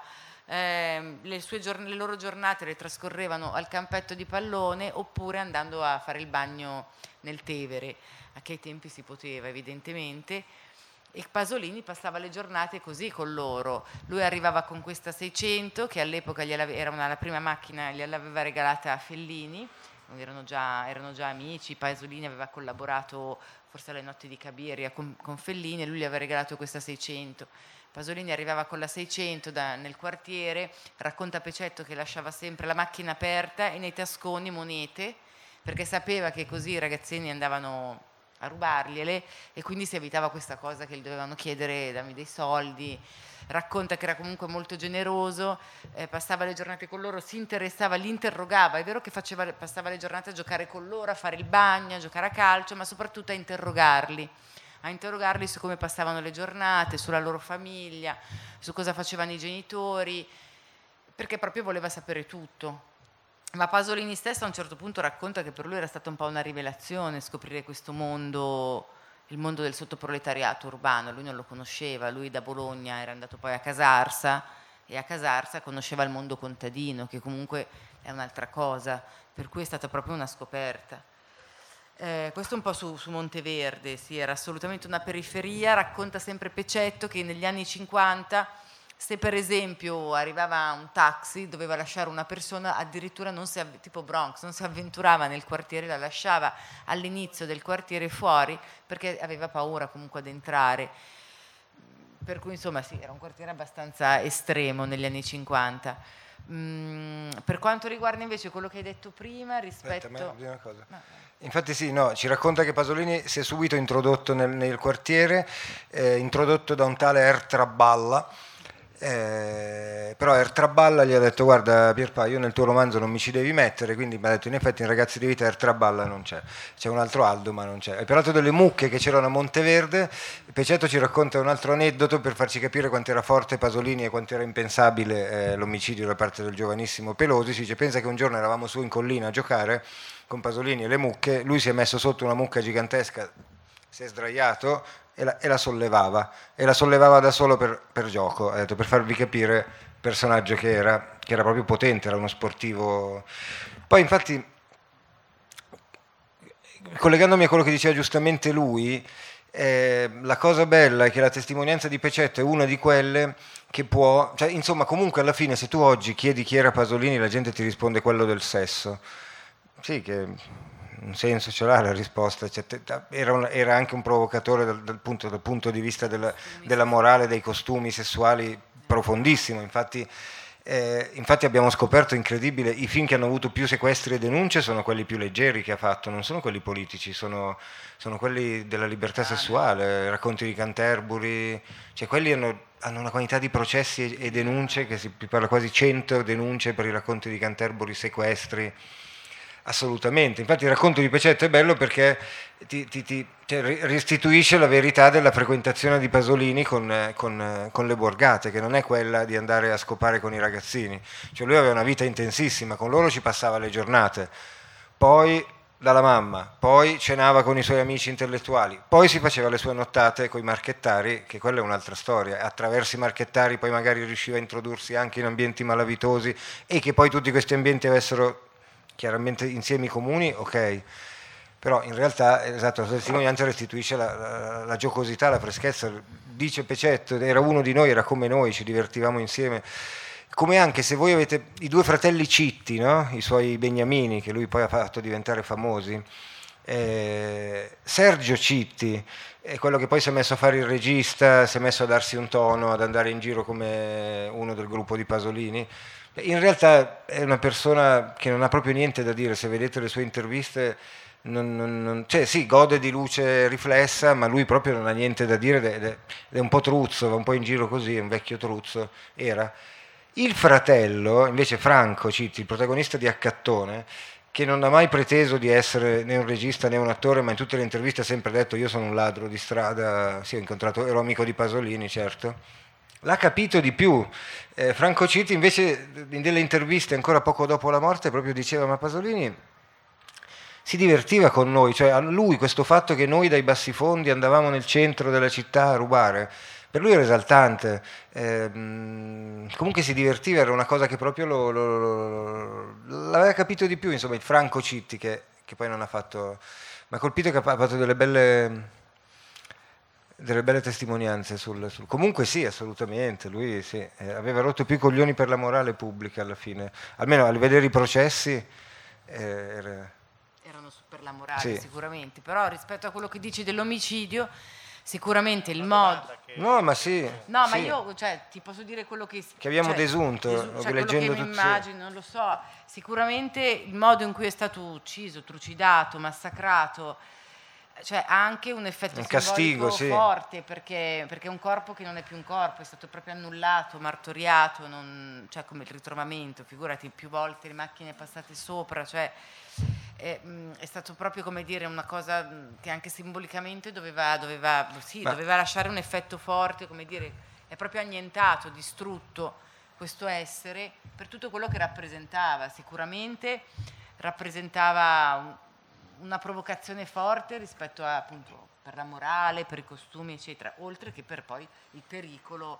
Le loro giornate le trascorrevano al campetto di pallone, oppure andando a fare il bagno nel Tevere, a che ai tempi si poteva evidentemente. E Pasolini passava le giornate così con loro. Lui arrivava con questa 600, che all'epoca era la prima macchina, gliel'aveva regalata a Fellini, erano già amici. Pasolini aveva collaborato forse alle Notti di Cabiria con Fellini e lui gli aveva regalato questa 600. Pasolini arrivava con la 600 nel quartiere, racconta Pecetto che lasciava sempre la macchina aperta e nei tasconi monete, perché sapeva che così i ragazzini andavano a rubargliele e quindi si evitava questa cosa che gli dovevano chiedere dammi dei soldi. Racconta che era comunque molto generoso, passava le giornate con loro, si interessava, li interrogava. È vero che passava le giornate a giocare con loro, a fare il bagno, a giocare a calcio, ma soprattutto a interrogarli su come passavano le giornate, sulla loro famiglia, su cosa facevano i genitori, perché proprio voleva sapere tutto. Ma Pasolini stesso a un certo punto racconta che per lui era stata un po' una rivelazione scoprire questo mondo, il mondo del sottoproletariato urbano. Lui non lo conosceva, lui da Bologna era andato poi a Casarsa e a Casarsa conosceva il mondo contadino, che comunque è un'altra cosa, per cui è stata proprio una scoperta. Questo un po' su Monteverde, sì, era assolutamente una periferia. Racconta sempre Pecetto che negli anni 50, se per esempio arrivava un taxi, doveva lasciare una persona, addirittura tipo Bronx, non si avventurava nel quartiere, la lasciava all'inizio del quartiere fuori perché aveva paura comunque ad entrare. Per cui insomma sì, era un quartiere abbastanza estremo negli anni 50. Per quanto riguarda invece quello che hai detto prima rispetto... Aspetta, una cosa. No. Infatti sì, no, ci racconta che Pasolini si è subito introdotto nel quartiere, introdotto da un tale Ertraballa, però Ertraballa gli ha detto guarda Pierpa, io nel tuo romanzo non mi ci devi mettere, quindi mi ha detto in effetti in Ragazzi di vita Ertraballa non c'è un altro Aldo ma non c'è. E peraltro delle mucche che c'erano a Monteverde, Pecetto ci racconta un altro aneddoto per farci capire quanto era forte Pasolini e quanto era impensabile l'omicidio da parte del giovanissimo Pelosi. Si dice, pensa che un giorno eravamo su in collina a giocare con Pasolini e le mucche, lui si è messo sotto una mucca gigantesca, si è sdraiato e la sollevava da solo per gioco, ha detto, per farvi capire il personaggio che era proprio potente, era uno sportivo. Poi infatti, collegandomi a quello che diceva giustamente lui, la cosa bella è che la testimonianza di Pecetto è una di quelle che può, cioè, insomma, comunque alla fine se tu oggi chiedi chi era Pasolini la gente ti risponde quello del sesso. Sì, che un senso ce l'ha la risposta, cioè, era anche un provocatore dal punto di vista della morale, dei costumi sessuali profondissimo. Infatti abbiamo scoperto, incredibile, i film che hanno avuto più sequestri e denunce sono quelli più leggeri che ha fatto, non sono quelli politici, sono quelli della libertà sessuale, Racconti di Canterbury, cioè quelli hanno una quantità di processi e denunce che si parla quasi 100 denunce per i Racconti di Canterbury, sequestri. Assolutamente, infatti il racconto di Pecetto è bello perché cioè, restituisce la verità della frequentazione di Pasolini con le borgate, che non è quella di andare a scopare con i ragazzini, cioè lui aveva una vita intensissima, con loro ci passava le giornate, poi dalla mamma, poi cenava con i suoi amici intellettuali, poi si faceva le sue nottate con i marchettari, che quella è un'altra storia, attraverso i marchettari poi magari riusciva a introdursi anche in ambienti malavitosi e che poi tutti questi ambienti avessero chiaramente insiemi comuni, ok, però in realtà esatto, la testimonianza restituisce la giocosità, la freschezza. Dice Pecetto, era uno di noi, era come noi, ci divertivamo insieme, come anche se voi avete i due fratelli Citti, no? I suoi beniamini che lui poi ha fatto diventare famosi, Sergio Citti è quello che poi si è messo a fare il regista, si è messo a darsi un tono, ad andare in giro come uno del gruppo di Pasolini. In realtà è una persona che non ha proprio niente da dire, se vedete le sue interviste, cioè sì, gode di luce riflessa, ma lui proprio non ha niente da dire ed è un po' truzzo, va un po' in giro così, è un vecchio truzzo, era. Il fratello, invece Franco Citti, il protagonista di Accattone, che non ha mai preteso di essere né un regista né un attore, ma in tutte le interviste ha sempre detto io sono un ladro di strada, sì, ero amico di Pasolini, certo. L'ha capito di più. Franco Citti invece in delle interviste ancora poco dopo la morte proprio diceva ma Pasolini si divertiva con noi, cioè a lui questo fatto che noi dai bassifondi andavamo nel centro della città a rubare, per lui era esaltante, comunque si divertiva, era una cosa che proprio l'aveva capito di più, insomma il Franco Citti che poi non ha fatto, ma ha colpito che ha fatto delle belle testimonianze comunque sì, assolutamente, lui sì, aveva rotto più i coglioni per la morale pubblica alla fine, almeno al vedere i processi era sono per la morale, Sì. sicuramente, però rispetto a quello che dici dell'omicidio, sicuramente il modo... No, ma sì. No, ma sì. io, cioè, ti posso dire quello che abbiamo desunto, cioè, quello leggendo che mi tutto. immagino, non lo so. Sicuramente il modo in cui è stato ucciso, trucidato, massacrato, cioè ha anche un effetto Un simbolico castigo, sì. forte, perché è un corpo che non è più un corpo, è stato proprio annullato, martoriato, cioè come il ritrovamento, figurati, più volte le macchine passate sopra, cioè è stato proprio, come dire, una cosa che anche simbolicamente doveva lasciare un effetto forte, come dire, è proprio annientato, distrutto questo essere per tutto quello che rappresentava. Sicuramente rappresentava una provocazione forte rispetto a, appunto, per la morale, per i costumi, eccetera, oltre che per poi il pericolo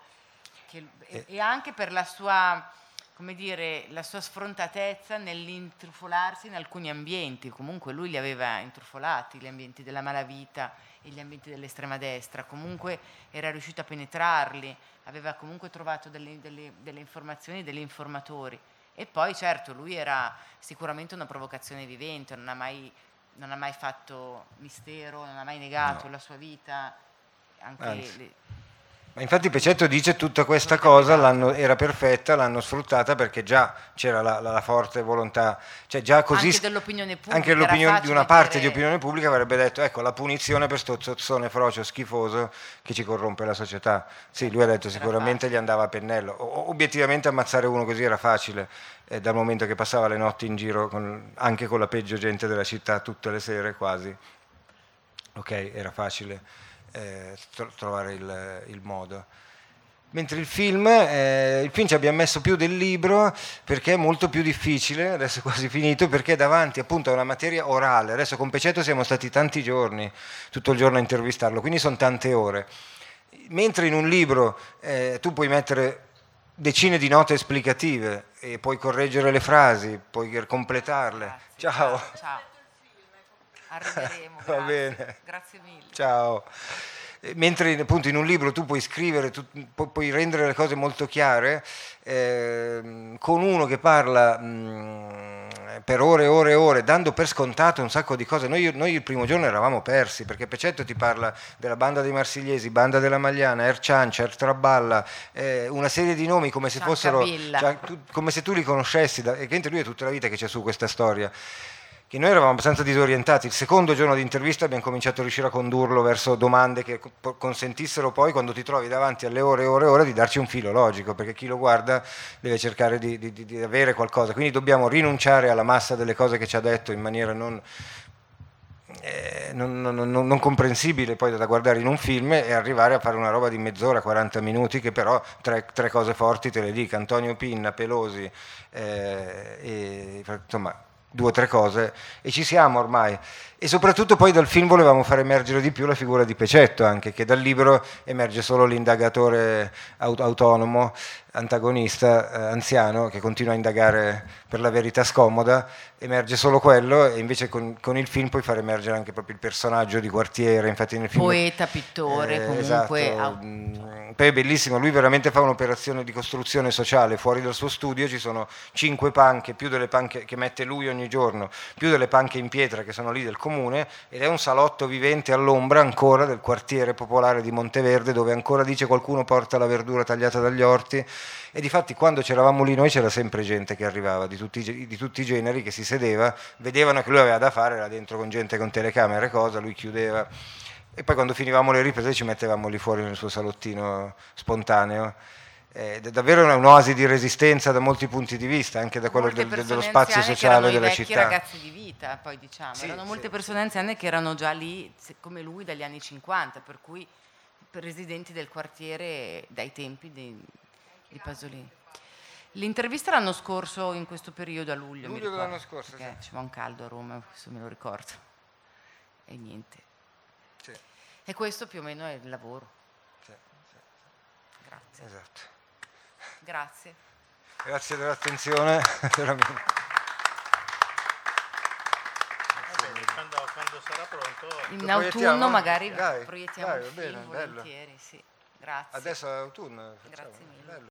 e anche per la sua, come dire, la sua sfrontatezza nell'intrufolarsi in alcuni ambienti. Comunque lui li aveva intrufolati, gli ambienti della malavita e gli ambienti dell'estrema destra, comunque era riuscito a penetrarli, aveva comunque trovato delle informazioni, degli informatori. E poi certo lui era sicuramente una provocazione vivente, non ha mai fatto mistero, non ha mai negato la sua vita, anche Ma infatti Pecetto dice tutta questa cosa era perfetta, l'hanno sfruttata perché già c'era la forte volontà, cioè già così anche dell'opinione pubblica, anche l'opinione di una parte dire... di opinione pubblica avrebbe detto ecco la punizione per sto zozzone frocio schifoso che ci corrompe la società. Sì, lui ha detto sicuramente gli andava a pennello. Obiettivamente ammazzare uno così era facile, dal momento che passava le notti in giro anche con la peggio gente della città tutte le sere quasi. Ok, era facile trovare il modo. Mentre il film ci abbiamo messo più del libro perché è molto più difficile, adesso è quasi finito, perché è davanti appunto a una materia orale. Adesso con Pecetto siamo stati tanti giorni, tutto il giorno a intervistarlo, quindi sono tante ore. Mentre in un libro tu puoi mettere decine di note esplicative e puoi correggere le frasi, puoi completarle. Grazie, ciao. Arriveremo, Va bene. Grazie mille. Ciao. Mentre appunto in un libro tu puoi scrivere, puoi rendere le cose molto chiare, con uno che parla per ore e ore e ore, dando per scontato un sacco di cose. Noi il primo giorno eravamo persi, perché Pecetto ti parla della banda dei Marsigliesi, banda della Magliana, Ciancia, Traballa, una serie di nomi come se fossero, come se tu li conoscessi, e che lui è tutta la vita che c'è su questa storia. Che noi eravamo abbastanza disorientati. Il secondo giorno di intervista abbiamo cominciato a riuscire a condurlo verso domande che consentissero poi, quando ti trovi davanti alle ore e ore e ore, di darci un filo logico, perché chi lo guarda deve cercare di avere qualcosa. Quindi dobbiamo rinunciare alla massa delle cose che ci ha detto in maniera non comprensibile poi da guardare in un film e arrivare a fare una roba di mezz'ora, 40 minuti, che però tre cose forti te le dica. Antonio Pinna, Pelosi, insomma 2 o 3 cose, e ci siamo ormai. E soprattutto poi dal film volevamo far emergere di più la figura di Pecetto, anche che dal libro emerge solo l'indagatore autonomo, antagonista, anziano, che continua a indagare per la verità scomoda, emerge solo quello, e invece con il film puoi far emergere anche proprio il personaggio di quartiere. Infatti nel film, poeta, pittore, comunque... Esatto. Poi è bellissimo, lui veramente fa un'operazione di costruzione sociale. Fuori dal suo studio ci sono 5 panche, più delle panche che mette lui ogni giorno, più delle panche in pietra che sono lì del comune, ed è un salotto vivente all'ombra ancora del quartiere popolare di Monteverde, dove ancora dice qualcuno porta la verdura tagliata dagli orti. E difatti quando c'eravamo lì noi c'era sempre gente che arrivava di tutti i generi, che si sedeva, vedevano che lui aveva da fare, era dentro con gente con telecamere e cosa, lui chiudeva, e poi quando finivamo le riprese ci mettevamo lì fuori nel suo salottino spontaneo. Davvero un'oasi di resistenza da molti punti di vista, anche da quello dello spazio sociale della città. Erano i vecchi ragazzi di vita, poi diciamo, sì, erano molte persone anziane che erano già lì come lui dagli anni 50, per cui residenti del quartiere dai tempi di Pasolini. L'intervista l'anno scorso, in questo periodo, a luglio dell'anno scorso, sì. C'era un caldo a Roma, questo me lo ricordo, e niente. Sì. E questo più o meno è il lavoro. Sì. Grazie. Esatto. Grazie. Grazie dell'attenzione. Veramente. Quando sarà pronto... In autunno magari dai, proiettiamo il va bene, film, bello. volentieri, sì. Grazie. Adesso è autunno. Grazie mille. Bello.